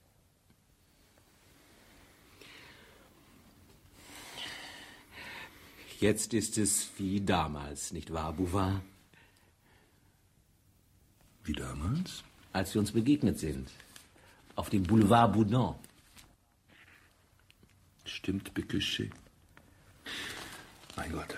Jetzt ist es wie damals, nicht wahr, Bouvard? Wie damals? Als wir uns begegnet sind. Auf dem Boulevard Boudon. Stimmt, Pécuchet. Mein Gott.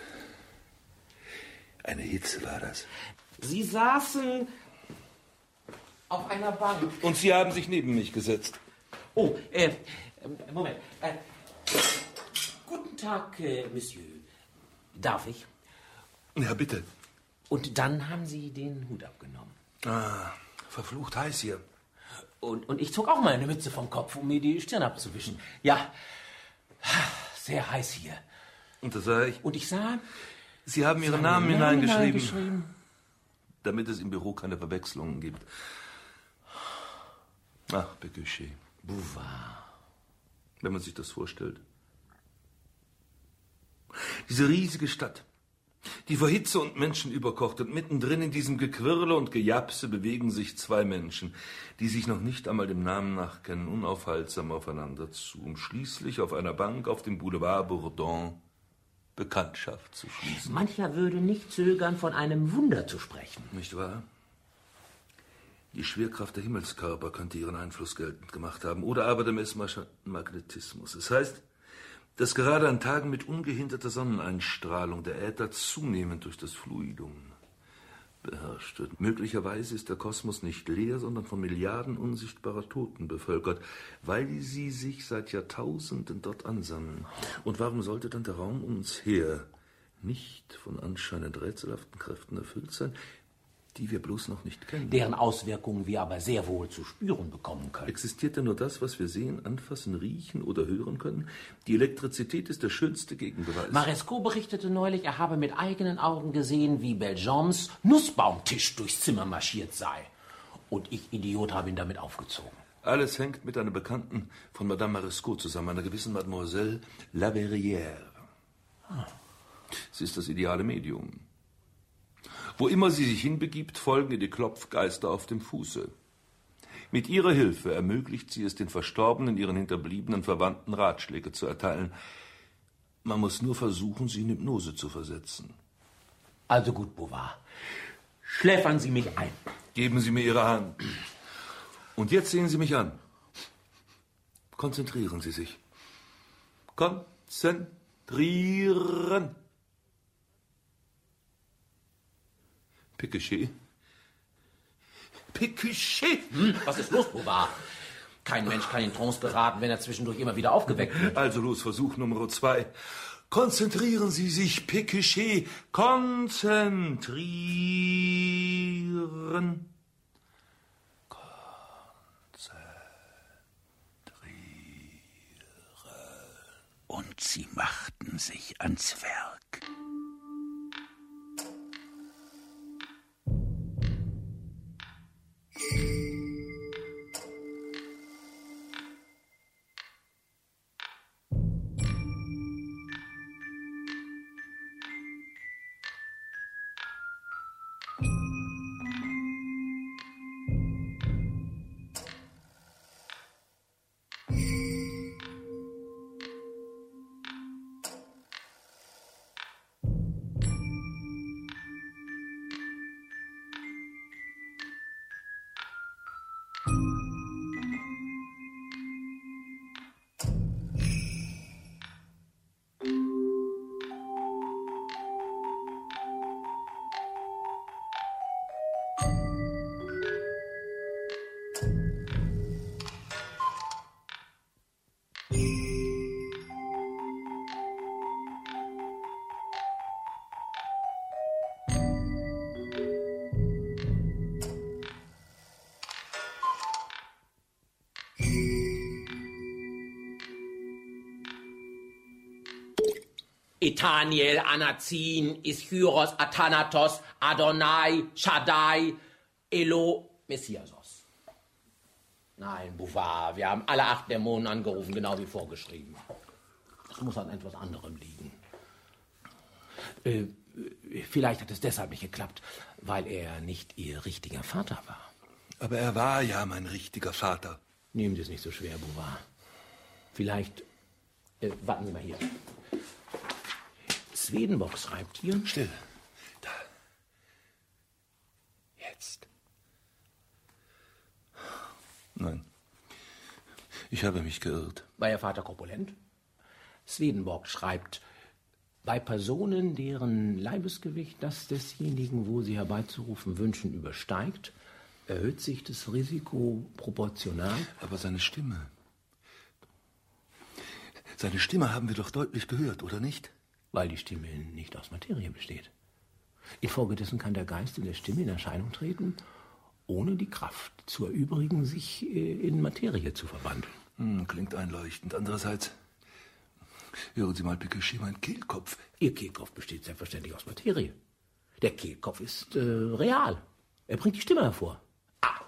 Eine Hitze war das. Sie saßen auf einer Bank. Und Sie haben sich neben mich gesetzt. Oh, äh, Moment. Äh, guten Tag, äh, Monsieur. Darf ich? Ja, bitte. Und dann haben Sie den Hut abgenommen. Ah, verflucht heiß hier. Und, und ich zog auch meine Mütze vom Kopf, um mir die Stirn abzuwischen. Ja, sehr heiß hier. Und da sah ich... Und ich sah... Sie haben Ihren Sie Namen, haben hineingeschrieben, hineingeschrieben, damit es im Büro keine Verwechslungen gibt. Ach, Pécuchet. Bouvard. Wenn man sich das vorstellt. Diese riesige Stadt, die vor Hitze und Menschen überkocht, und mittendrin in diesem Gequirle und Gejapse bewegen sich zwei Menschen, die sich noch nicht einmal dem Namen nach kennen, unaufhaltsam aufeinander zu, um schließlich auf einer Bank auf dem Boulevard Bourdon Bekanntschaft zu schließen. Mancher würde nicht zögern, von einem Wunder zu sprechen. Nicht wahr? Die Schwerkraft der Himmelskörper könnte ihren Einfluss geltend gemacht haben, oder aber der Messmacher Magnetismus. Es heißt, dass gerade an Tagen mit ungehinderter Sonneneinstrahlung der Äther zunehmend durch das Fluidum beherrscht wird. Möglicherweise ist der Kosmos nicht leer, sondern von Milliarden unsichtbarer Toten bevölkert, weil sie sich seit Jahrtausenden dort ansammeln. Und warum sollte dann der Raum um uns her nicht von anscheinend rätselhaften Kräften erfüllt sein, die wir bloß noch nicht kennen? Deren Auswirkungen wir aber sehr wohl zu spüren bekommen können. Existiert denn nur das, was wir sehen, anfassen, riechen oder hören können? Die Elektrizität ist der schönste Gegenbeweis. Marescot berichtete neulich, er habe mit eigenen Augen gesehen, wie Beljeans Nussbaumtisch durchs Zimmer marschiert sei. Und ich, Idiot, habe ihn damit aufgezogen. Alles hängt mit einer Bekannten von Madame Marescot zusammen, einer gewissen Mademoiselle Laverrière. Ah. Sie ist das ideale Medium. Wo immer sie sich hinbegibt, folgen ihr die Klopfgeister auf dem Fuße. Mit ihrer Hilfe ermöglicht sie es den Verstorbenen, ihren hinterbliebenen Verwandten Ratschläge zu erteilen. Man muss nur versuchen, sie in Hypnose zu versetzen. Also gut, Bouvard. Schläfern Sie mich ein. Geben Sie mir Ihre Hand. Und jetzt sehen Sie mich an. Konzentrieren Sie sich. Konzentrieren. Pécuchet. Pécuchet! Hm, was ist los, Bouvard? Kein Mensch kann in Trance geraten, wenn er zwischendurch immer wieder aufgeweckt wird. Also los, Versuch Nummer zwei. Konzentrieren Sie sich, Pécuchet. Konzentrieren. Konzentrieren. Und sie machten sich ans Werk. Ethaniel, Anazin, Iskyros, Athanatos, Adonai, Shaddai, Elo, Messiasos. Nein, Bouvard, wir haben alle acht Dämonen angerufen, genau wie vorgeschrieben. Das muss an etwas anderem liegen. Äh, vielleicht hat es deshalb nicht geklappt, weil er nicht Ihr richtiger Vater war. Aber er war ja mein richtiger Vater. Nehmen Sie es nicht so schwer, Bouvard. Vielleicht, äh, warten Sie mal hier. Swedenborg schreibt hier... Still. Da. Jetzt. Nein. Ich habe mich geirrt. War Ihr Vater korpulent? Swedenborg schreibt, bei Personen, deren Leibesgewicht das desjenigen, wo sie herbeizurufen wünschen, übersteigt, erhöht sich das Risiko proportional. Aber seine Stimme... Seine Stimme haben wir doch deutlich gehört, oder nicht? Weil die Stimme nicht aus Materie besteht. Infolgedessen kann der Geist in der Stimme in Erscheinung treten, ohne die Kraft zu erübrigen, sich in Materie zu verwandeln. Hm, klingt einleuchtend. Andererseits, hören Sie mal, Picquechet, mein Kehlkopf. Ihr Kehlkopf besteht selbstverständlich aus Materie. Der Kehlkopf ist äh, real. Er bringt die Stimme hervor. Ah.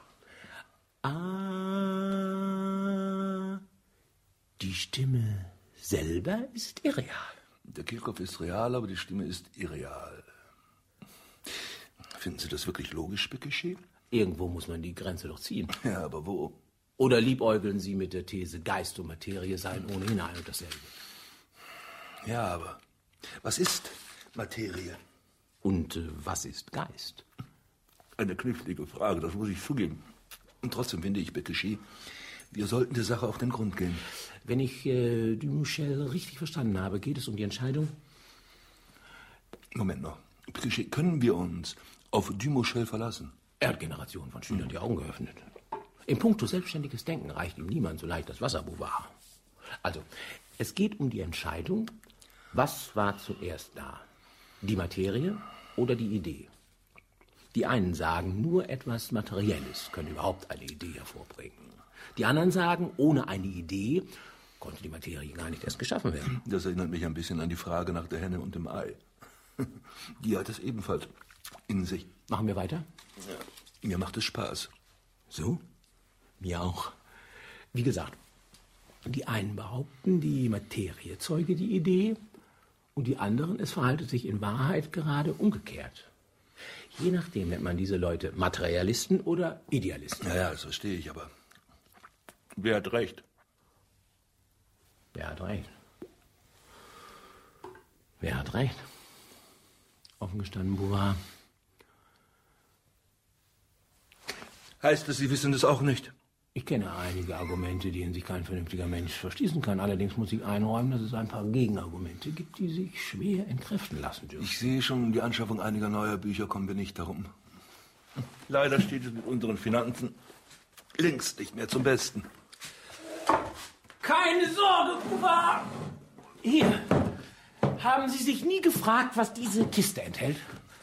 Ah. Die Stimme selber ist irreal. Der Kehlkopf ist real, aber die Stimme ist irreal. Finden Sie das wirklich logisch, Picquechet? Irgendwo muss man die Grenze doch ziehen. Ja, aber wo? Oder liebäugeln Sie mit der These, Geist und Materie seien ohnehin ein und dasselbe? Ja, aber was ist Materie? Und äh, was ist Geist? Eine knifflige Frage, das muss ich zugeben. Und trotzdem finde ich, Picquechet, wir sollten der Sache auf den Grund gehen. Wenn ich äh, Dumichel richtig verstanden habe, geht es um die Entscheidung... Moment noch. Picquechet, können wir uns auf Dumichel verlassen? Er hat Generationen von Schülern die Augen geöffnet. In puncto selbstständiges Denken reicht ihm niemand so leicht das Wasser, Bouvard. Also, es geht um die Entscheidung, was war zuerst da? Die Materie oder die Idee? Die einen sagen, nur etwas Materielles könne überhaupt eine Idee hervorbringen. Die anderen sagen, ohne eine Idee konnte die Materie gar nicht erst geschaffen werden. Das erinnert mich ein bisschen an die Frage nach der Henne und dem Ei. Die hat es ebenfalls in sich. Machen wir weiter? Ja. Mir macht es Spaß. So? Mir auch. Wie gesagt, die einen behaupten, die Materie zeuge die Idee und die anderen, es verhalte sich in Wahrheit gerade umgekehrt. Je nachdem nennt man diese Leute Materialisten oder Idealisten. Ja, ja, das verstehe ich, aber wer hat recht? Wer hat recht? Wer hat recht? Offen gestanden, Bouvard. Heißt es, Sie wissen es auch nicht? Ich kenne einige Argumente, denen sich kein vernünftiger Mensch verschließen kann. Allerdings muss ich einräumen, dass es ein paar Gegenargumente gibt, die sich schwer entkräften lassen dürfen. Ich sehe schon, um die Anschaffung einiger neuer Bücher kommen wir nicht darum. Leider steht es mit unseren Finanzen längst nicht mehr zum Besten. Keine Sorge, Bouvard! Hier, haben Sie sich nie gefragt, was diese Kiste enthält?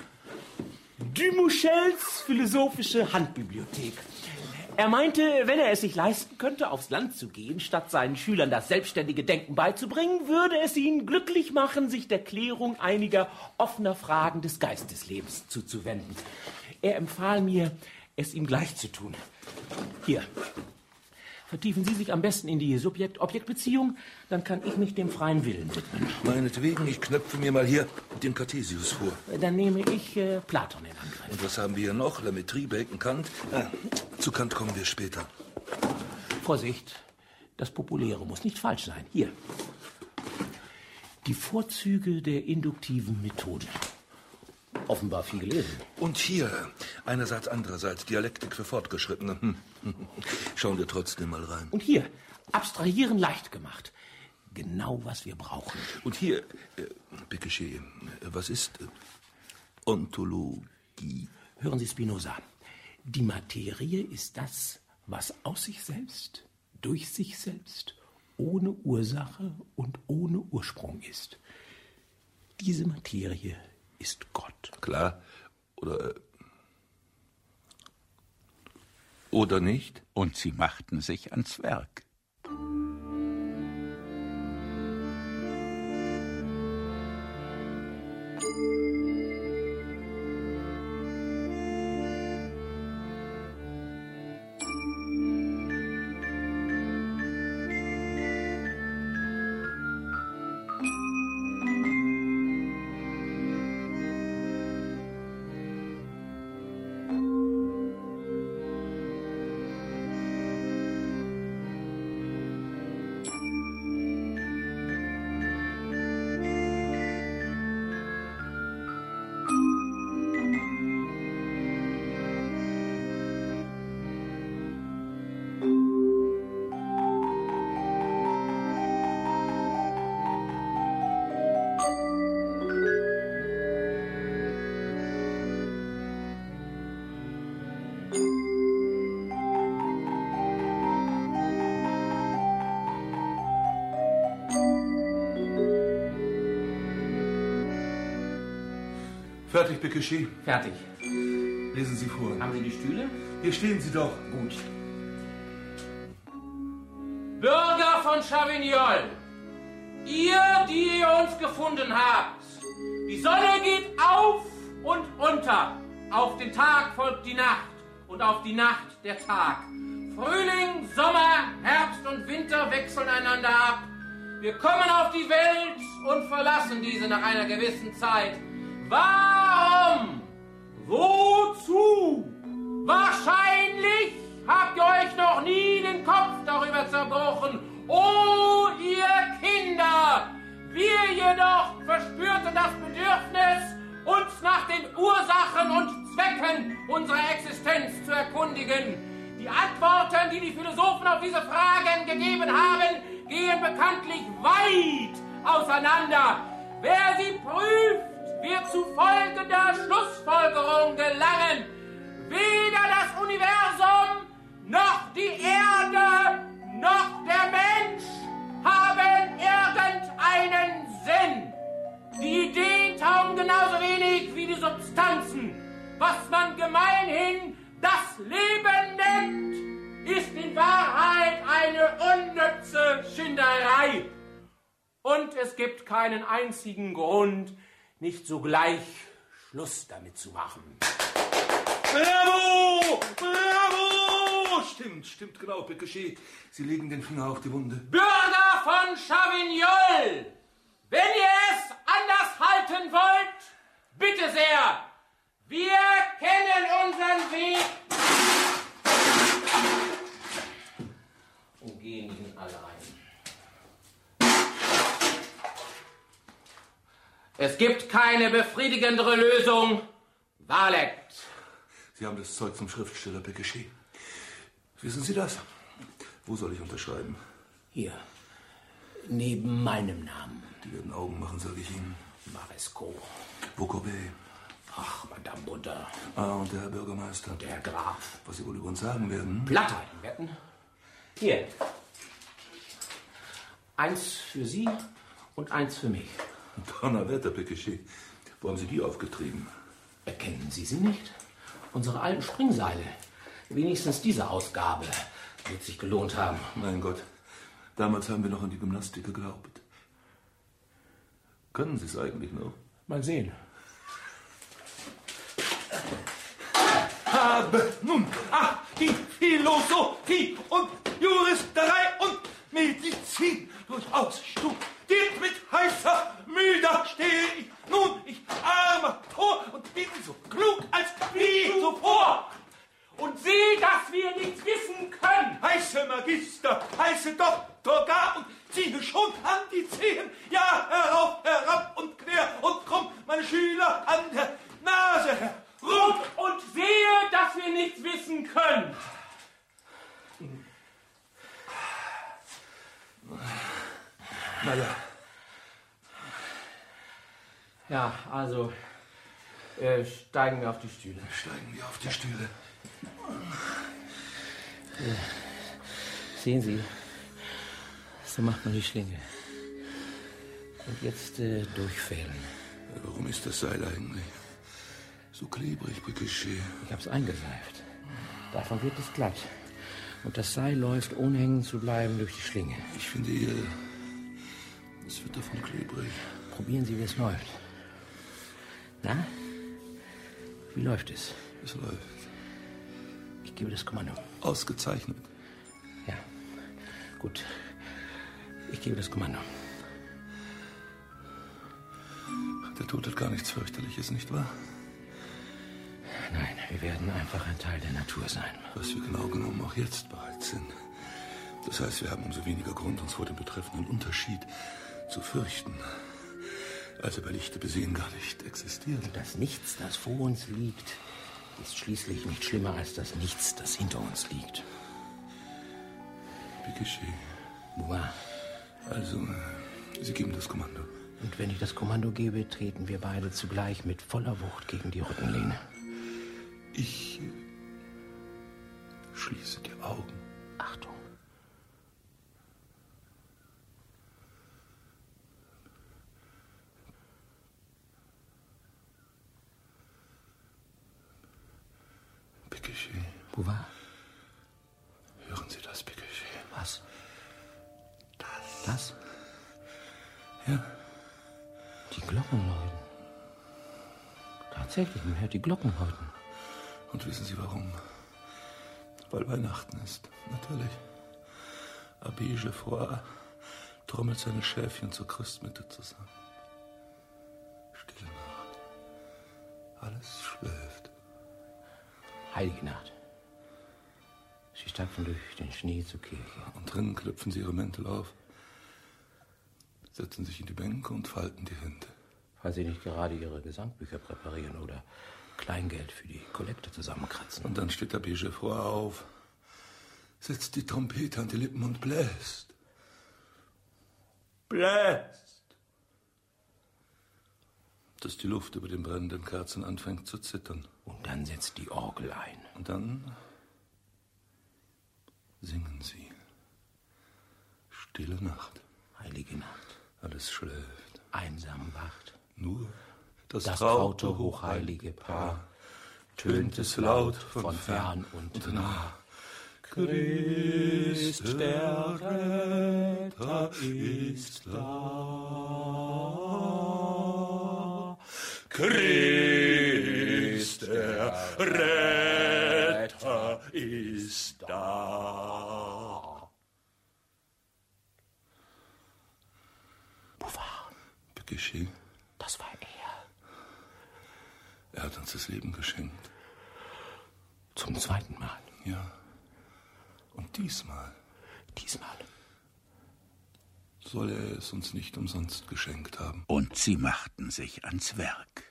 Dumichels philosophische Handbibliothek. Er meinte, wenn er es sich leisten könnte, aufs Land zu gehen, statt seinen Schülern das selbstständige Denken beizubringen, würde es ihn glücklich machen, sich der Klärung einiger offener Fragen des Geisteslebens zuzuwenden. Er empfahl mir, es ihm gleich zu tun. Hier, vertiefen Sie sich am besten in die Subjekt-Objekt-Beziehung, dann kann ich mich dem freien Willen widmen. Meinetwegen, ich knöpfe mir mal hier den Cartesius vor. Dann nehme ich äh, Platon in Angriff. Und was haben wir hier noch? Lametrie, Bacon, Kant? Ah, zu Kant kommen wir später. Vorsicht, das Populäre muss nicht falsch sein. Hier. Die Vorzüge der induktiven Methode. Offenbar viel gelesen. Und hier, einerseits, andererseits, Dialektik für Fortgeschrittene. Hm. Schauen wir trotzdem mal rein. Und hier, Abstrahieren leicht gemacht. Genau, was wir brauchen. Und hier, äh, Picquechet, was ist äh, Ontologie? Hören Sie Spinoza. Die Materie ist das, was aus sich selbst, durch sich selbst, ohne Ursache und ohne Ursprung ist. Diese Materie ist Gott. Klar. Oder... Äh, oder nicht? Und sie machten sich ans Werk. Fertig, Pécuchet? Fertig. Lesen Sie vor. Haben Sie die Stühle? Hier stehen sie doch. Gut. Bürger von Chavignols, ihr, die ihr uns gefunden habt, die Sonne geht auf und unter. Auf den Tag folgt die Nacht und auf die Nacht der Tag. Frühling, Sommer, Herbst und Winter wechseln einander ab. Wir kommen auf die Welt und verlassen diese nach einer gewissen Zeit. Warum? Wozu? Wahrscheinlich habt ihr euch noch nie den Kopf darüber zerbrochen. Oh, ihr Kinder! Wir jedoch verspürten das Bedürfnis, uns nach den Ursachen und Zwecken unserer Existenz zu erkundigen. Die Antworten, die die Philosophen auf diese Fragen gegeben haben, gehen bekanntlich weit auseinander. Wer sie prüft, wird zu folgender Schlussfolgerung gelangen. Weder das Universum, noch die Erde, noch der Mensch haben irgendeinen Sinn. Die Ideen taugen genauso wenig wie die Substanzen. Was man gemeinhin das Leben nennt, ist in Wahrheit eine unnütze Schinderei. Und es gibt keinen einzigen Grund, nicht sogleich Schluss damit zu machen. Bravo! Bravo! Stimmt, stimmt genau, Pécuchet. Sie legen den Finger auf die Wunde. Bürger von Chavignols, wenn ihr es anders halten wollt, bitte sehr, wir kennen unseren Weg und gehen ihn alle ein. Es gibt keine befriedigendere Lösung. Valek. Sie haben das Zeug zum Schriftsteller, Pécuchet. Wissen Sie das? Wo soll ich unterschreiben? Hier, neben meinem Namen. Die werden Augen machen, sage ich Ihnen. Maresco. Vaucorbet. Ach, Madame Butter. Ah, und der Herr Bürgermeister. Der Herr Graf. Was Sie wohl über uns sagen werden? Platter, wetten? Hier. Eins für Sie und eins für mich. Donnerwetter, Pécuchet. Wo haben Sie die aufgetrieben? Erkennen Sie sie nicht? Unsere alten Springseile. Wenigstens diese Ausgabe wird sich gelohnt haben. Mein Gott, damals haben wir noch an die Gymnastik geglaubt. Können Sie es eigentlich noch? Mal sehen. Habe nun ach, die Philosophie und Juristerei und Medizin durchaus studiert mit heißer Mühe, da stehe ich nun, ich armer Tor und bin so klug als wie zuvor. Und sieh, dass wir nichts wissen können. Heiße Magister, heiße Doktor gar und ziehe schon an die Zehen. Ja, herauf, herab und quer und krumm, meine Schüler an der Nase herum. Und sehe, dass wir nichts wissen können. Na ja. Ja, also äh, steigen wir auf die Stühle. Steigen wir auf die Stühle. Äh, sehen Sie, so macht man die Schlinge. Und jetzt äh, durchfädeln. Warum ist das Seil eigentlich so klebrig, Pécuchet? Ich hab's eingeseift. Davon wird es glatt. Und das Seil läuft, ohne hängen zu bleiben, durch die Schlinge. Ich finde eher, es wird davon klebrig. Probieren Sie, wie es läuft. Na? Wie läuft es? Es läuft. Ich gebe das Kommando. Ausgezeichnet. Ja, gut. Ich gebe das Kommando. Der Tod hat gar nichts Fürchterliches, nicht wahr? Nein, wir werden einfach ein Teil der Natur sein. Was wir genau genommen auch jetzt bereits sind. Das heißt, wir haben umso weniger Grund, uns vor dem betreffenden Unterschied zu fürchten, als er bei Lichte besehen gar nicht existiert. Und das Nichts, das vor uns liegt, ist schließlich nicht schlimmer als das Nichts, das hinter uns liegt. Pécuchet. Moi. Also, Sie geben das Kommando. Und wenn ich das Kommando gebe, treten wir beide zugleich mit voller Wucht gegen die Rückenlehne. Ich schließe die Augen. Achtung. Bouvard? Hören Sie das, Pécuchet? Was? Das. Das? Ja. Die Glocken läuten. Tatsächlich, man hört die Glocken läuten. Und wissen Sie warum? Weil Weihnachten ist, natürlich. Abbé Geoffroy trommelt seine Schäfchen zur Christmitte zusammen. Stille Nacht. Alles schläft. Heilige Nacht. Sie stapfen durch den Schnee zur Kirche. Und drinnen knöpfen sie ihre Mäntel auf, setzen sich in die Bänke und falten die Hände. Weil sie nicht gerade ihre Gesangbücher präparieren oder Kleingeld für die Kollekte zusammenkratzen. Und dann steht Abbé Geoffroy auf, setzt die Trompete an die Lippen und bläst. Bläst! Dass die Luft über den brennenden Kerzen anfängt zu zittern. Und dann setzt die Orgel ein. Und dann singen sie. Stille Nacht. Heilige Nacht. Alles schläft. Einsam wacht. Nur das, Das traute, traute, hochheilige Paar tönt es laut von fern und nah. Christ, der Retter, ist da. Christ, der Retter, ist da. Bouvard. Pécuchet. Das war er. Er hat uns das Leben geschenkt. Zum zweiten Mal. Ja. Und diesmal. Diesmal. Soll er es uns nicht umsonst geschenkt haben. Und sie machten sich ans Werk.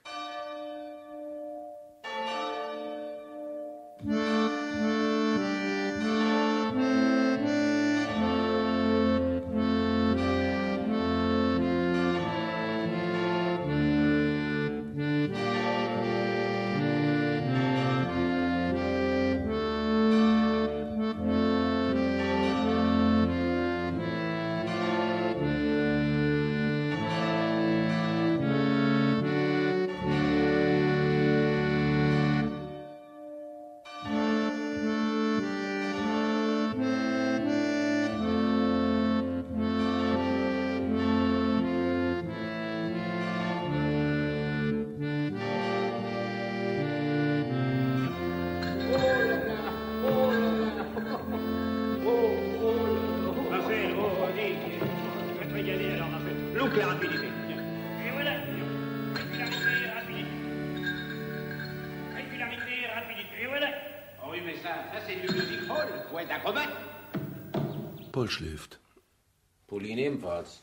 Paul schläft. Pauline ebenfalls.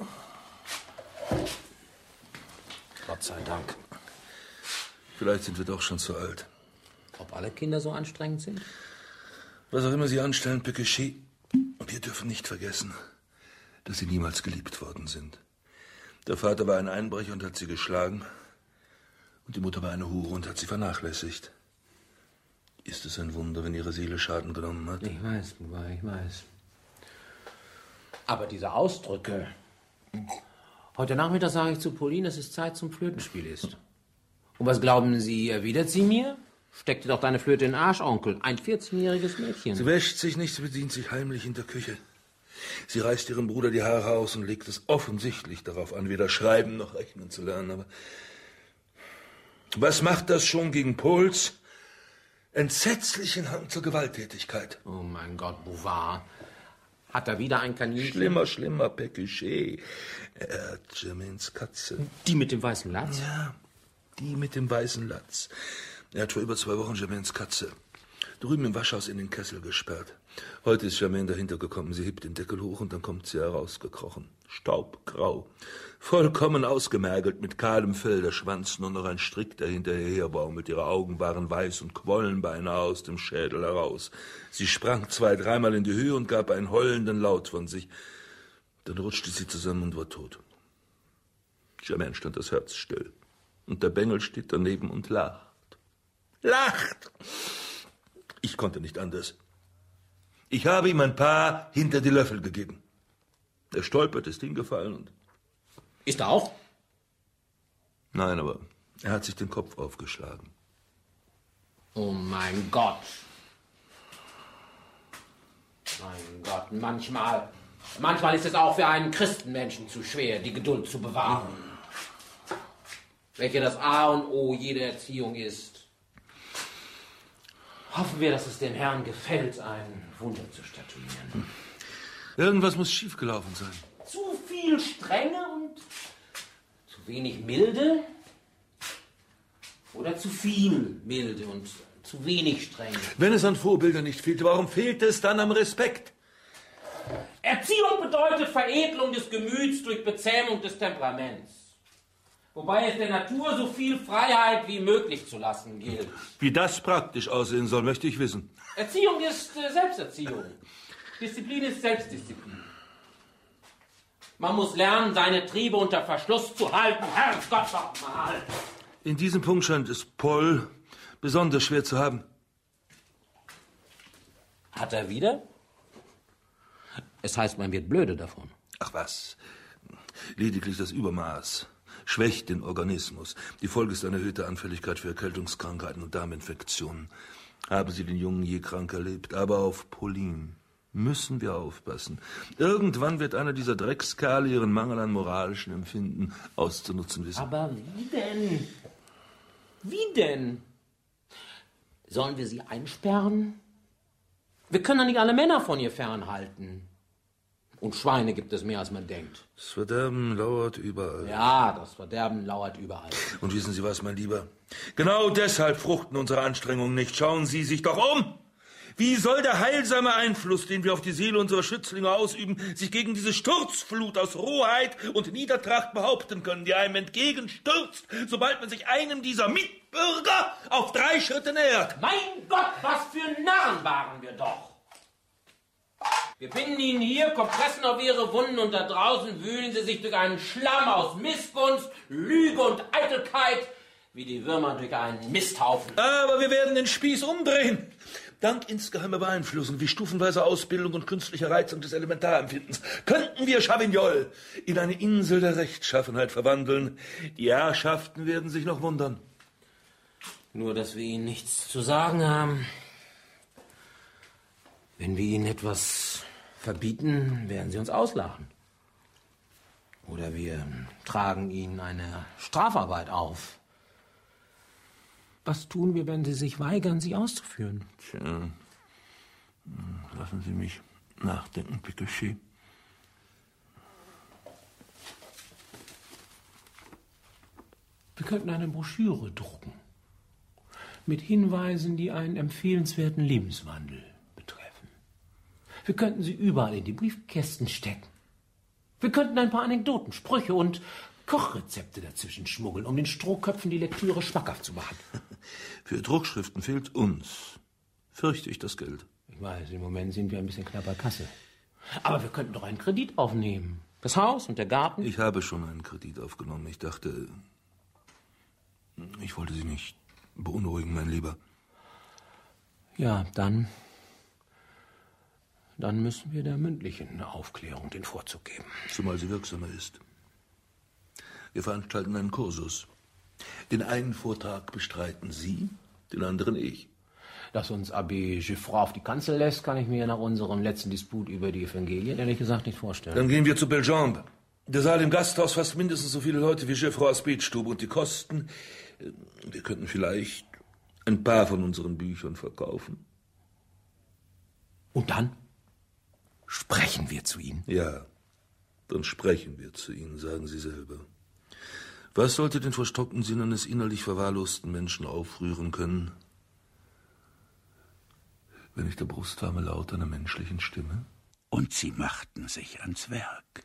Gott sei Dank. Vielleicht sind wir doch schon zu alt. Ob alle Kinder so anstrengend sind? Was auch immer sie anstellen, Pécuchet, wir dürfen nicht vergessen, dass sie niemals geliebt worden sind. Der Vater war ein Einbrecher und hat sie geschlagen. Und die Mutter war eine Hure und hat sie vernachlässigt. Ist es ein Wunder, wenn ihre Seele Schaden genommen hat? Ich weiß, Bouvard, ich weiß. Aber diese Ausdrücke. Heute Nachmittag sage ich zu Pauline, dass es Zeit zum Flötenspiel ist. Und was glauben Sie, erwidert sie mir? Steck dir doch deine Flöte in den Arsch, Onkel. Ein vierzehnjähriges Mädchen. Sie wäscht sich nicht, sie bedient sich heimlich in der Küche. Sie reißt ihrem Bruder die Haare aus und legt es offensichtlich darauf an, weder schreiben noch rechnen zu lernen. Aber was macht das schon gegen Pauls entsetzlichen Hang zur Gewalttätigkeit? Oh mein Gott, Bouvard. Hat er wieder ein Kaninchen? Schlimmer, schlimmer, Pécuchet. Er hat Germaines Katze. Die mit dem weißen Latz? Ja, die mit dem weißen Latz. Er hat vor über zwei Wochen Germaines Katze drüben im Waschhaus in den Kessel gesperrt. Heute ist Germaine dahinter gekommen. Sie hebt den Deckel hoch und dann kommt sie herausgekrochen. Staubgrau. Vollkommen ausgemergelt mit kahlem Fell, der Schwanz nur noch ein Strick, der hinterher herbaumelt. Ihre Augen waren weiß und quollen beinahe aus dem Schädel heraus. Sie sprang zwei, dreimal in die Höhe und gab einen heulenden Laut von sich. Dann rutschte sie zusammen und war tot. Germaine stand das Herz still. Und der Bengel steht daneben und lacht. Lacht! Ich konnte nicht anders. Ich habe ihm ein paar hinter die Löffel gegeben. Er stolpert, ist hingefallen und... Ist er auch? Nein, aber er hat sich den Kopf aufgeschlagen. Oh mein Gott. Mein Gott, manchmal, manchmal ist es auch für einen Christenmenschen zu schwer, die Geduld zu bewahren. Welche das A und O jeder Erziehung ist. Hoffen wir, dass es dem Herrn gefällt, ein Wunder zu statuieren. Irgendwas muss schiefgelaufen sein. Zu viel Strenge und zu wenig Milde? Oder zu viel Milde und zu wenig Strenge? Wenn es an Vorbildern nicht fehlt, warum fehlt es dann am Respekt? Erziehung bedeutet Veredelung des Gemüts durch Bezähmung des Temperaments. Wobei es der Natur so viel Freiheit wie möglich zu lassen gilt. Wie das praktisch aussehen soll, möchte ich wissen. Erziehung ist äh, Selbsterziehung. Disziplin ist Selbstdisziplin. Man muss lernen, seine Triebe unter Verschluss zu halten. Herrgott, doch mal! In diesem Punkt scheint es Paul besonders schwer zu haben. Hat er wieder? Es heißt, man wird blöde davon. Ach was, lediglich das Übermaß schwächt den Organismus. Die Folge ist eine erhöhte Anfälligkeit für Erkältungskrankheiten und Darminfektionen. Haben Sie den Jungen je krank erlebt? Aber auf Pauline müssen wir aufpassen. Irgendwann wird einer dieser Dreckskerle ihren Mangel an moralischem Empfinden auszunutzen wissen. Aber wie denn? Wie denn? Sollen wir sie einsperren? Wir können doch nicht alle Männer von ihr fernhalten. Und Schweine gibt es mehr, als man denkt. Das Verderben lauert überall. Ja, das Verderben lauert überall. Und wissen Sie was, mein Lieber? Genau deshalb fruchten unsere Anstrengungen nicht. Schauen Sie sich doch um! Wie soll der heilsame Einfluss, den wir auf die Seele unserer Schützlinge ausüben, sich gegen diese Sturzflut aus Rohheit und Niedertracht behaupten können, die einem entgegenstürzt, sobald man sich einem dieser Mitbürger auf drei Schritte nähert? Mein Gott, was für Narren waren wir doch! Wir binden Ihnen hier Kompressen auf Ihre Wunden und da draußen wühlen Sie sich durch einen Schlamm aus Missgunst, Lüge und Eitelkeit, wie die Würmer durch einen Misthaufen. Aber wir werden den Spieß umdrehen. Dank insgeheimer Beeinflussung wie stufenweise Ausbildung und künstlicher Reizung des Elementarempfindens könnten wir Chavignol in eine Insel der Rechtschaffenheit verwandeln. Die Herrschaften werden sich noch wundern. Nur, dass wir Ihnen nichts zu sagen haben. Wenn wir Ihnen etwas verbieten, werden Sie uns auslachen. Oder wir tragen Ihnen eine Strafarbeit auf. Was tun wir, wenn Sie sich weigern, sie auszuführen? Tja, lassen Sie mich nachdenken, Picochet. Wir könnten eine Broschüre drucken. Mit Hinweisen, die einen empfehlenswerten Lebenswandel betreffen. Wir könnten sie überall in die Briefkästen stecken. Wir könnten ein paar Anekdoten, Sprüche und Kochrezepte dazwischen schmuggeln, um den Strohköpfen die Lektüre schmackhaft zu machen. Für Druckschriften fehlt uns, fürchte ich, das Geld. Ich weiß, im Moment sind wir ein bisschen knapp bei Kasse. Aber wir könnten doch einen Kredit aufnehmen. Das Haus und der Garten. Ich habe schon einen Kredit aufgenommen. Ich dachte, ich wollte Sie nicht beunruhigen, mein Lieber. Ja, dann... Dann müssen wir der mündlichen Aufklärung den Vorzug geben. Zumal sie wirksamer ist. Wir veranstalten einen Kursus. Den einen Vortrag bestreiten Sie, den anderen ich. Dass uns Abbé Giffroy auf die Kanzel lässt, kann ich mir nach unserem letzten Disput über die Evangelien ehrlich gesagt nicht vorstellen. Dann gehen wir zu Bellembe. Der Saal im Gasthaus fasst mindestens so viele Leute wie Giffroys Betstube. Und die Kosten, wir könnten vielleicht ein paar von unseren Büchern verkaufen. Und dann sprechen wir zu Ihnen. Ja, dann sprechen wir zu Ihnen, sagen Sie selber. Was sollte den verstockten Sinn eines innerlich verwahrlosten Menschen aufrühren können, wenn nicht der brustwarme Laut einer menschlichen Stimme? Und sie machten sich ans Werk.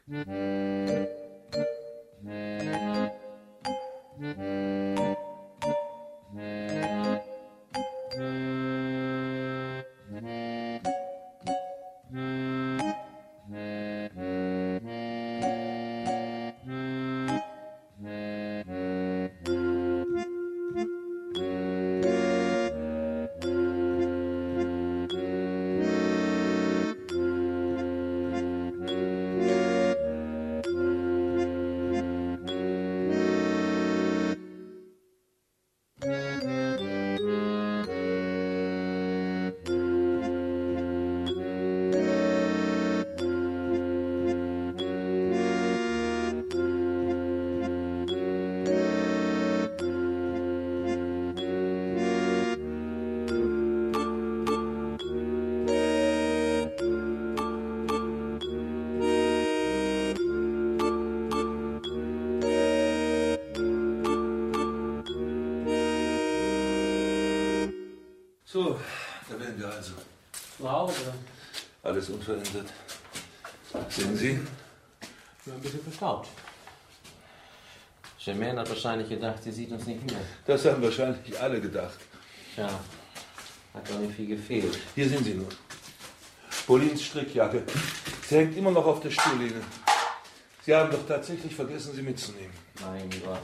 So, da wären wir also. Zu Hause. Alles unverändert. Sehen Sie? Ich bin ein bisschen verstaubt. Germaine hat wahrscheinlich gedacht, sie sieht uns nicht mehr. Das haben wahrscheinlich alle gedacht. Ja, hat doch nicht viel gefehlt. Hier sind sie nun. Paulines Strickjacke. Sie hängt immer noch auf der Stuhllehne. Sie haben doch tatsächlich vergessen, sie mitzunehmen. Mein Gott.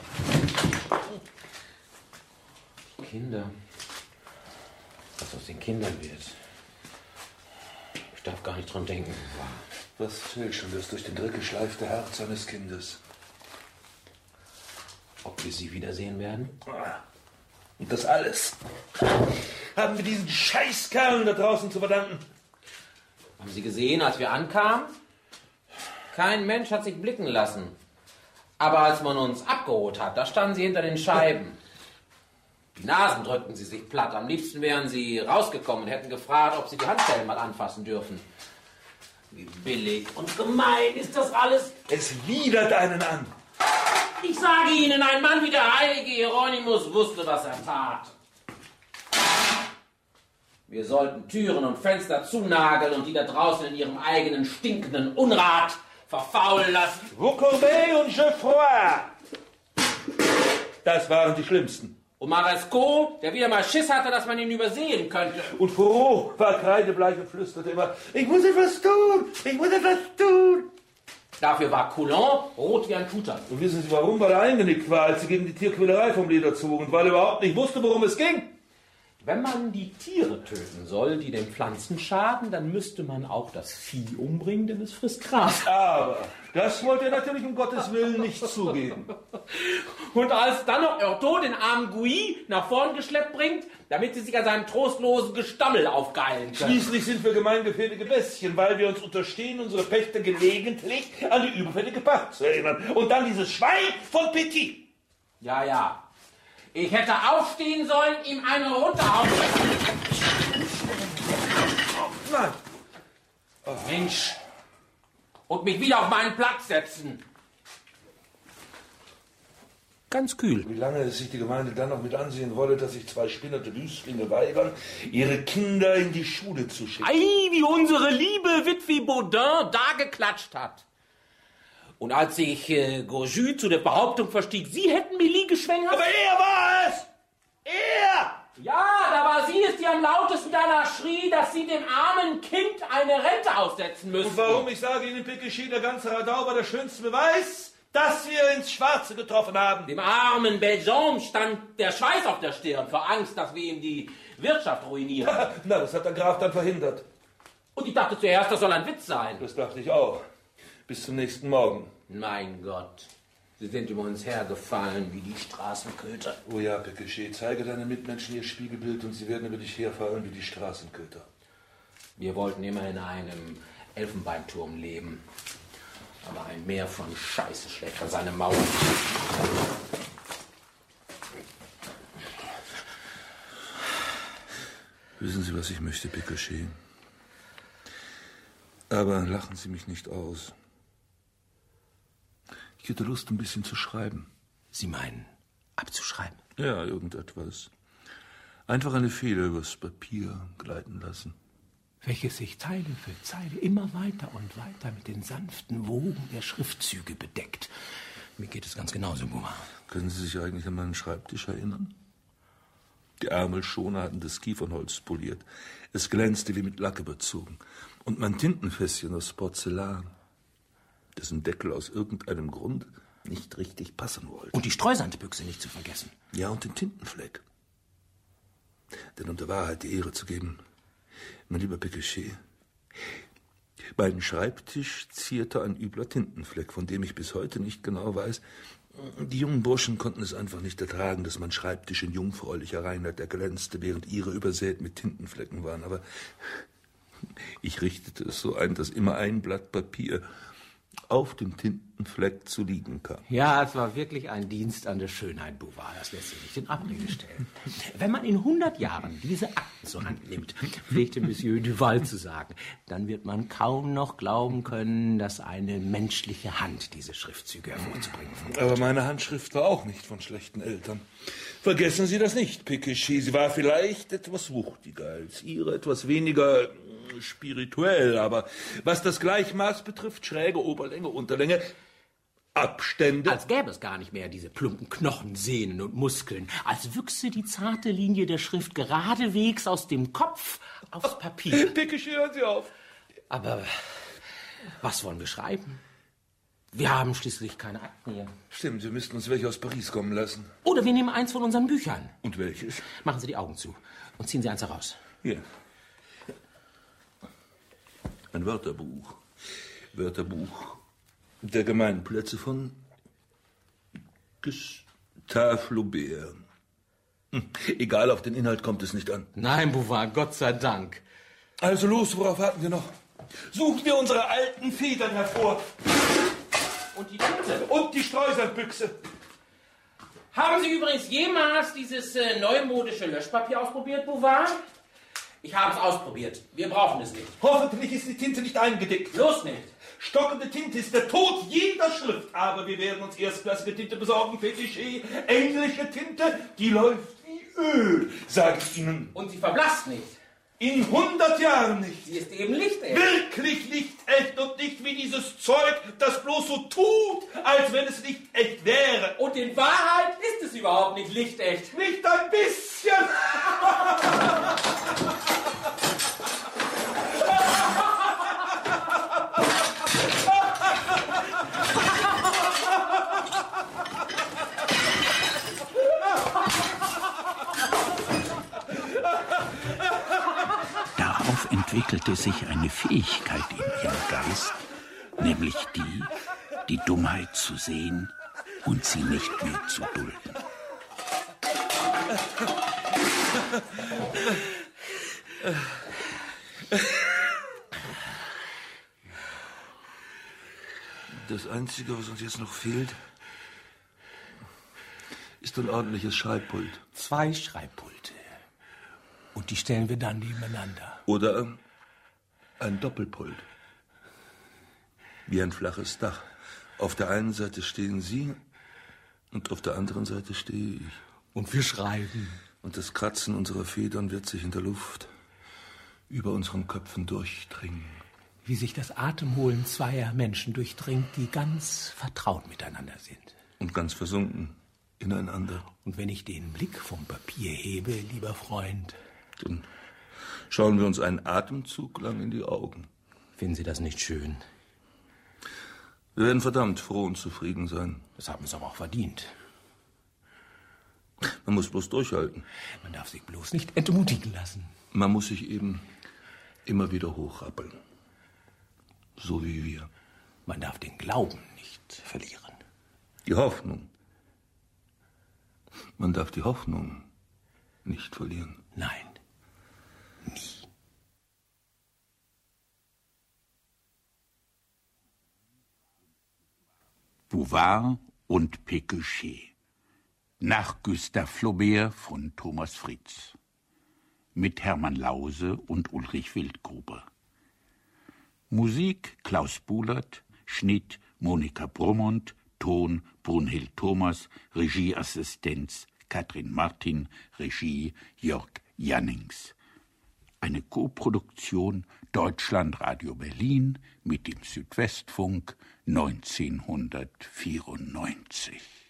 Kinder. Was aus den Kindern wird. Ich darf gar nicht dran denken. Was fällt schon das durch den Dreck geschleifte Herz eines Kindes? Ob wir sie wiedersehen werden? Und das alles haben wir diesen Scheißkerlen da draußen zu verdanken. Haben Sie gesehen, als wir ankamen? Kein Mensch hat sich blicken lassen. Aber als man uns abgeholt hat, da standen sie hinter den Scheiben. Die Nasen drückten sie sich platt. Am liebsten wären sie rausgekommen und hätten gefragt, ob sie die Handschellen mal anfassen dürfen. Wie billig und gemein ist das alles. Es widert einen an. Ich sage Ihnen, ein Mann wie der heilige Hieronymus wusste, was er tat. Wir sollten Türen und Fenster zunageln und die da draußen in ihrem eigenen stinkenden Unrat verfaulen lassen. Vous courbez und Geoffroy. Das waren die Schlimmsten. Und Maresco, der wieder mal Schiss hatte, dass man ihn übersehen könnte. Und Fourreau war kreidebleich und flüsterte immer, ich muss etwas tun, ich muss etwas tun. Dafür war Coulon rot wie ein Puter. Und wissen Sie warum? Weil er eingenickt war, als sie gegen die Tierquälerei vom Leder zogen und weil er überhaupt nicht wusste, worum es ging. Wenn man die Tiere töten soll, die den Pflanzen schaden, dann müsste man auch das Vieh umbringen, denn es frisst Gras. Aber das wollte er natürlich um Gottes Willen nicht zugeben. Und als dann noch Erto den armen Gouy nach vorn geschleppt bringt, damit sie sich an seinem trostlosen Gestammel aufgeilen können. Schließlich sind wir gemeingefährliche Bestien, weil wir uns unterstehen, unsere Pächter gelegentlich an die überfällige Pacht zu erinnern. Und dann dieses Schwein von Petit. Ja, ja. Ich hätte aufstehen sollen, ihm eine runterhauen. Nein. Oh. Mensch. Und mich wieder auf meinen Platz setzen. Ganz kühl. Wie lange es sich die Gemeinde dann noch mit ansehen wolle, dass sich zwei spinnerte Lüstlinge weigern, ihre Kinder in die Schule zu schicken. Ei, wie unsere liebe Witwe Baudin da geklatscht hat. Und als sich äh, Gorjus zu der Behauptung verstieg, sie hätten Mélie geschwängert... Aber er war es! Er! Ja, da war sie es, die am lautesten danach schrie, dass sie dem armen Kind eine Rente aussetzen müssten. Und warum, ich sage Ihnen, Picquechet, der ganze Radau war der schönste Beweis, dass wir ins Schwarze getroffen haben. Dem armen Belgium stand der Schweiß auf der Stirn, vor Angst, dass wir ihm die Wirtschaft ruinieren. Na, das hat der Graf dann verhindert. Und ich dachte zuerst, das soll ein Witz sein. Das dachte ich auch. Bis zum nächsten Morgen. Mein Gott, sie sind über uns hergefallen wie die Straßenköter. Oh ja, Picquechet, zeige deinen Mitmenschen ihr Spiegelbild und sie werden über dich herfallen wie die Straßenköter. Wir wollten immer in einem Elfenbeinturm leben. Aber ein Meer von Scheiße schlägt an seine Mauern. Wissen Sie, was ich möchte, Picquechet? Aber lachen Sie mich nicht aus. Ich hätte Lust, ein bisschen zu schreiben. Sie meinen, abzuschreiben? Ja, irgendetwas. Einfach eine Feder übers Papier gleiten lassen. Welches sich Zeile für Zeile immer weiter und weiter mit den sanften Wogen der Schriftzüge bedeckt. Mir geht es ganz genauso, Buma. Können Sie sich eigentlich an meinen Schreibtisch erinnern? Die Ärmelschoner hatten das Kiefernholz poliert. Es glänzte wie mit Lack überzogen. Und mein Tintenfässchen aus Porzellan, dessen Deckel aus irgendeinem Grund nicht richtig passen wollte. Und die Streusandbüchse nicht zu vergessen. Ja, und den Tintenfleck. Denn um der Wahrheit die Ehre zu geben, mein lieber Picquechet, meinen Schreibtisch zierte ein übler Tintenfleck, von dem ich bis heute nicht genau weiß. Die jungen Burschen konnten es einfach nicht ertragen, dass mein Schreibtisch in jungfräulicher Reinheit erglänzte, während ihre übersät mit Tintenflecken waren. Aber ich richtete es so ein, dass immer ein Blatt Papier auf dem Tintenfleck Fleck zu liegen kam. Ja, es war wirklich ein Dienst an der Schönheit, Bouvard. Das lässt sich nicht in Abrede stellen. Wenn man in hundert Jahren diese Akten zur Hand nimmt, pflegte Monsieur Duval zu sagen, dann wird man kaum noch glauben können, dass eine menschliche Hand diese Schriftzüge hervorzubringen vermochte. Aber meine Handschrift war auch nicht von schlechten Eltern. Vergessen Sie das nicht, Pécuchet. Sie war vielleicht etwas wuchtiger als Ihre, etwas weniger spirituell. Aber was das Gleichmaß betrifft, schräge Oberlänge, Unterlänge, Abstände. Als gäbe es gar nicht mehr diese plumpen Knochen, Sehnen und Muskeln. Als wüchse die zarte Linie der Schrift geradewegs aus dem Kopf aufs Papier. Pécuchet, hören Sie auf. Aber was wollen wir schreiben? Wir haben schließlich keine Akten hier. Stimmt, wir müssten uns welche aus Paris kommen lassen. Oder wir nehmen eins von unseren Büchern. Und welches? Machen Sie die Augen zu und ziehen Sie eins heraus. Hier. Ein Wörterbuch. Wörterbuch der Gemeinplätze von Gustave Flaubert. Hm. Egal, auf den Inhalt kommt es nicht an. Nein, Bouvard, Gott sei Dank. Also los, worauf warten wir noch? Suchen wir unsere alten Federn hervor. Und die Tinte. Und die Streusandbüchse. Haben Sie übrigens jemals dieses äh, neumodische Löschpapier ausprobiert, Bouvard? Ich habe es ausprobiert. Wir brauchen es nicht. Hoffentlich ist die Tinte nicht eingedickt. Los nicht. Stockende Tinte ist der Tod jeder Schrift. Aber wir werden uns erstklassige Tinte besorgen, Pécuchet. Englische Tinte, die läuft wie Öl, sage ich Ihnen. Und sie verblasst nicht. In hundert Jahren nicht. Sie ist eben lichtecht. Wirklich lichtecht und nicht wie dieses Zeug, das bloß so tut, als wenn es nicht echt wäre. Und in Wahrheit ist es überhaupt nicht lichtecht. Nicht ein bisschen. Entwickelte sich eine Fähigkeit in ihrem Geist, nämlich die, die Dummheit zu sehen und sie nicht mehr zu dulden. Das Einzige, was uns jetzt noch fehlt, ist ein ordentliches Schreibpult. Zwei Schreibpulte. Und die stellen wir dann nebeneinander. Oder ein Doppelpult. Wie ein flaches Dach. Auf der einen Seite stehen Sie und auf der anderen Seite stehe ich. Und wir schreiben. Und das Kratzen unserer Federn wird sich in der Luft über unseren Köpfen durchdringen. Wie sich das Atemholen zweier Menschen durchdringt, die ganz vertraut miteinander sind. Und ganz versunken ineinander. Und wenn ich den Blick vom Papier hebe, lieber Freund, dann schauen wir uns einen Atemzug lang in die Augen. Finden Sie das nicht schön? Wir werden verdammt froh und zufrieden sein. Das haben wir es aber auch verdient. Man muss bloß durchhalten. Man darf sich bloß nicht entmutigen lassen. Man muss sich eben immer wieder hochrappeln. So wie wir. Man darf den Glauben nicht verlieren. Die Hoffnung. Man darf die Hoffnung nicht verlieren. Nein. Nie. Bouvard und Pécuchet nach Gustave Flaubert von Thomas Fritz mit Hermann Lause und Ulrich Wildgruber. Musik Klaus Buhlert, Schnitt Monika Brummond, Ton Brunhild Thomas, Regieassistenz Katrin Martin, Regie Jörg Jannings. Eine Koproduktion Deutschlandradio Berlin mit dem Südwestfunk neunzehnhundertvierundneunzig.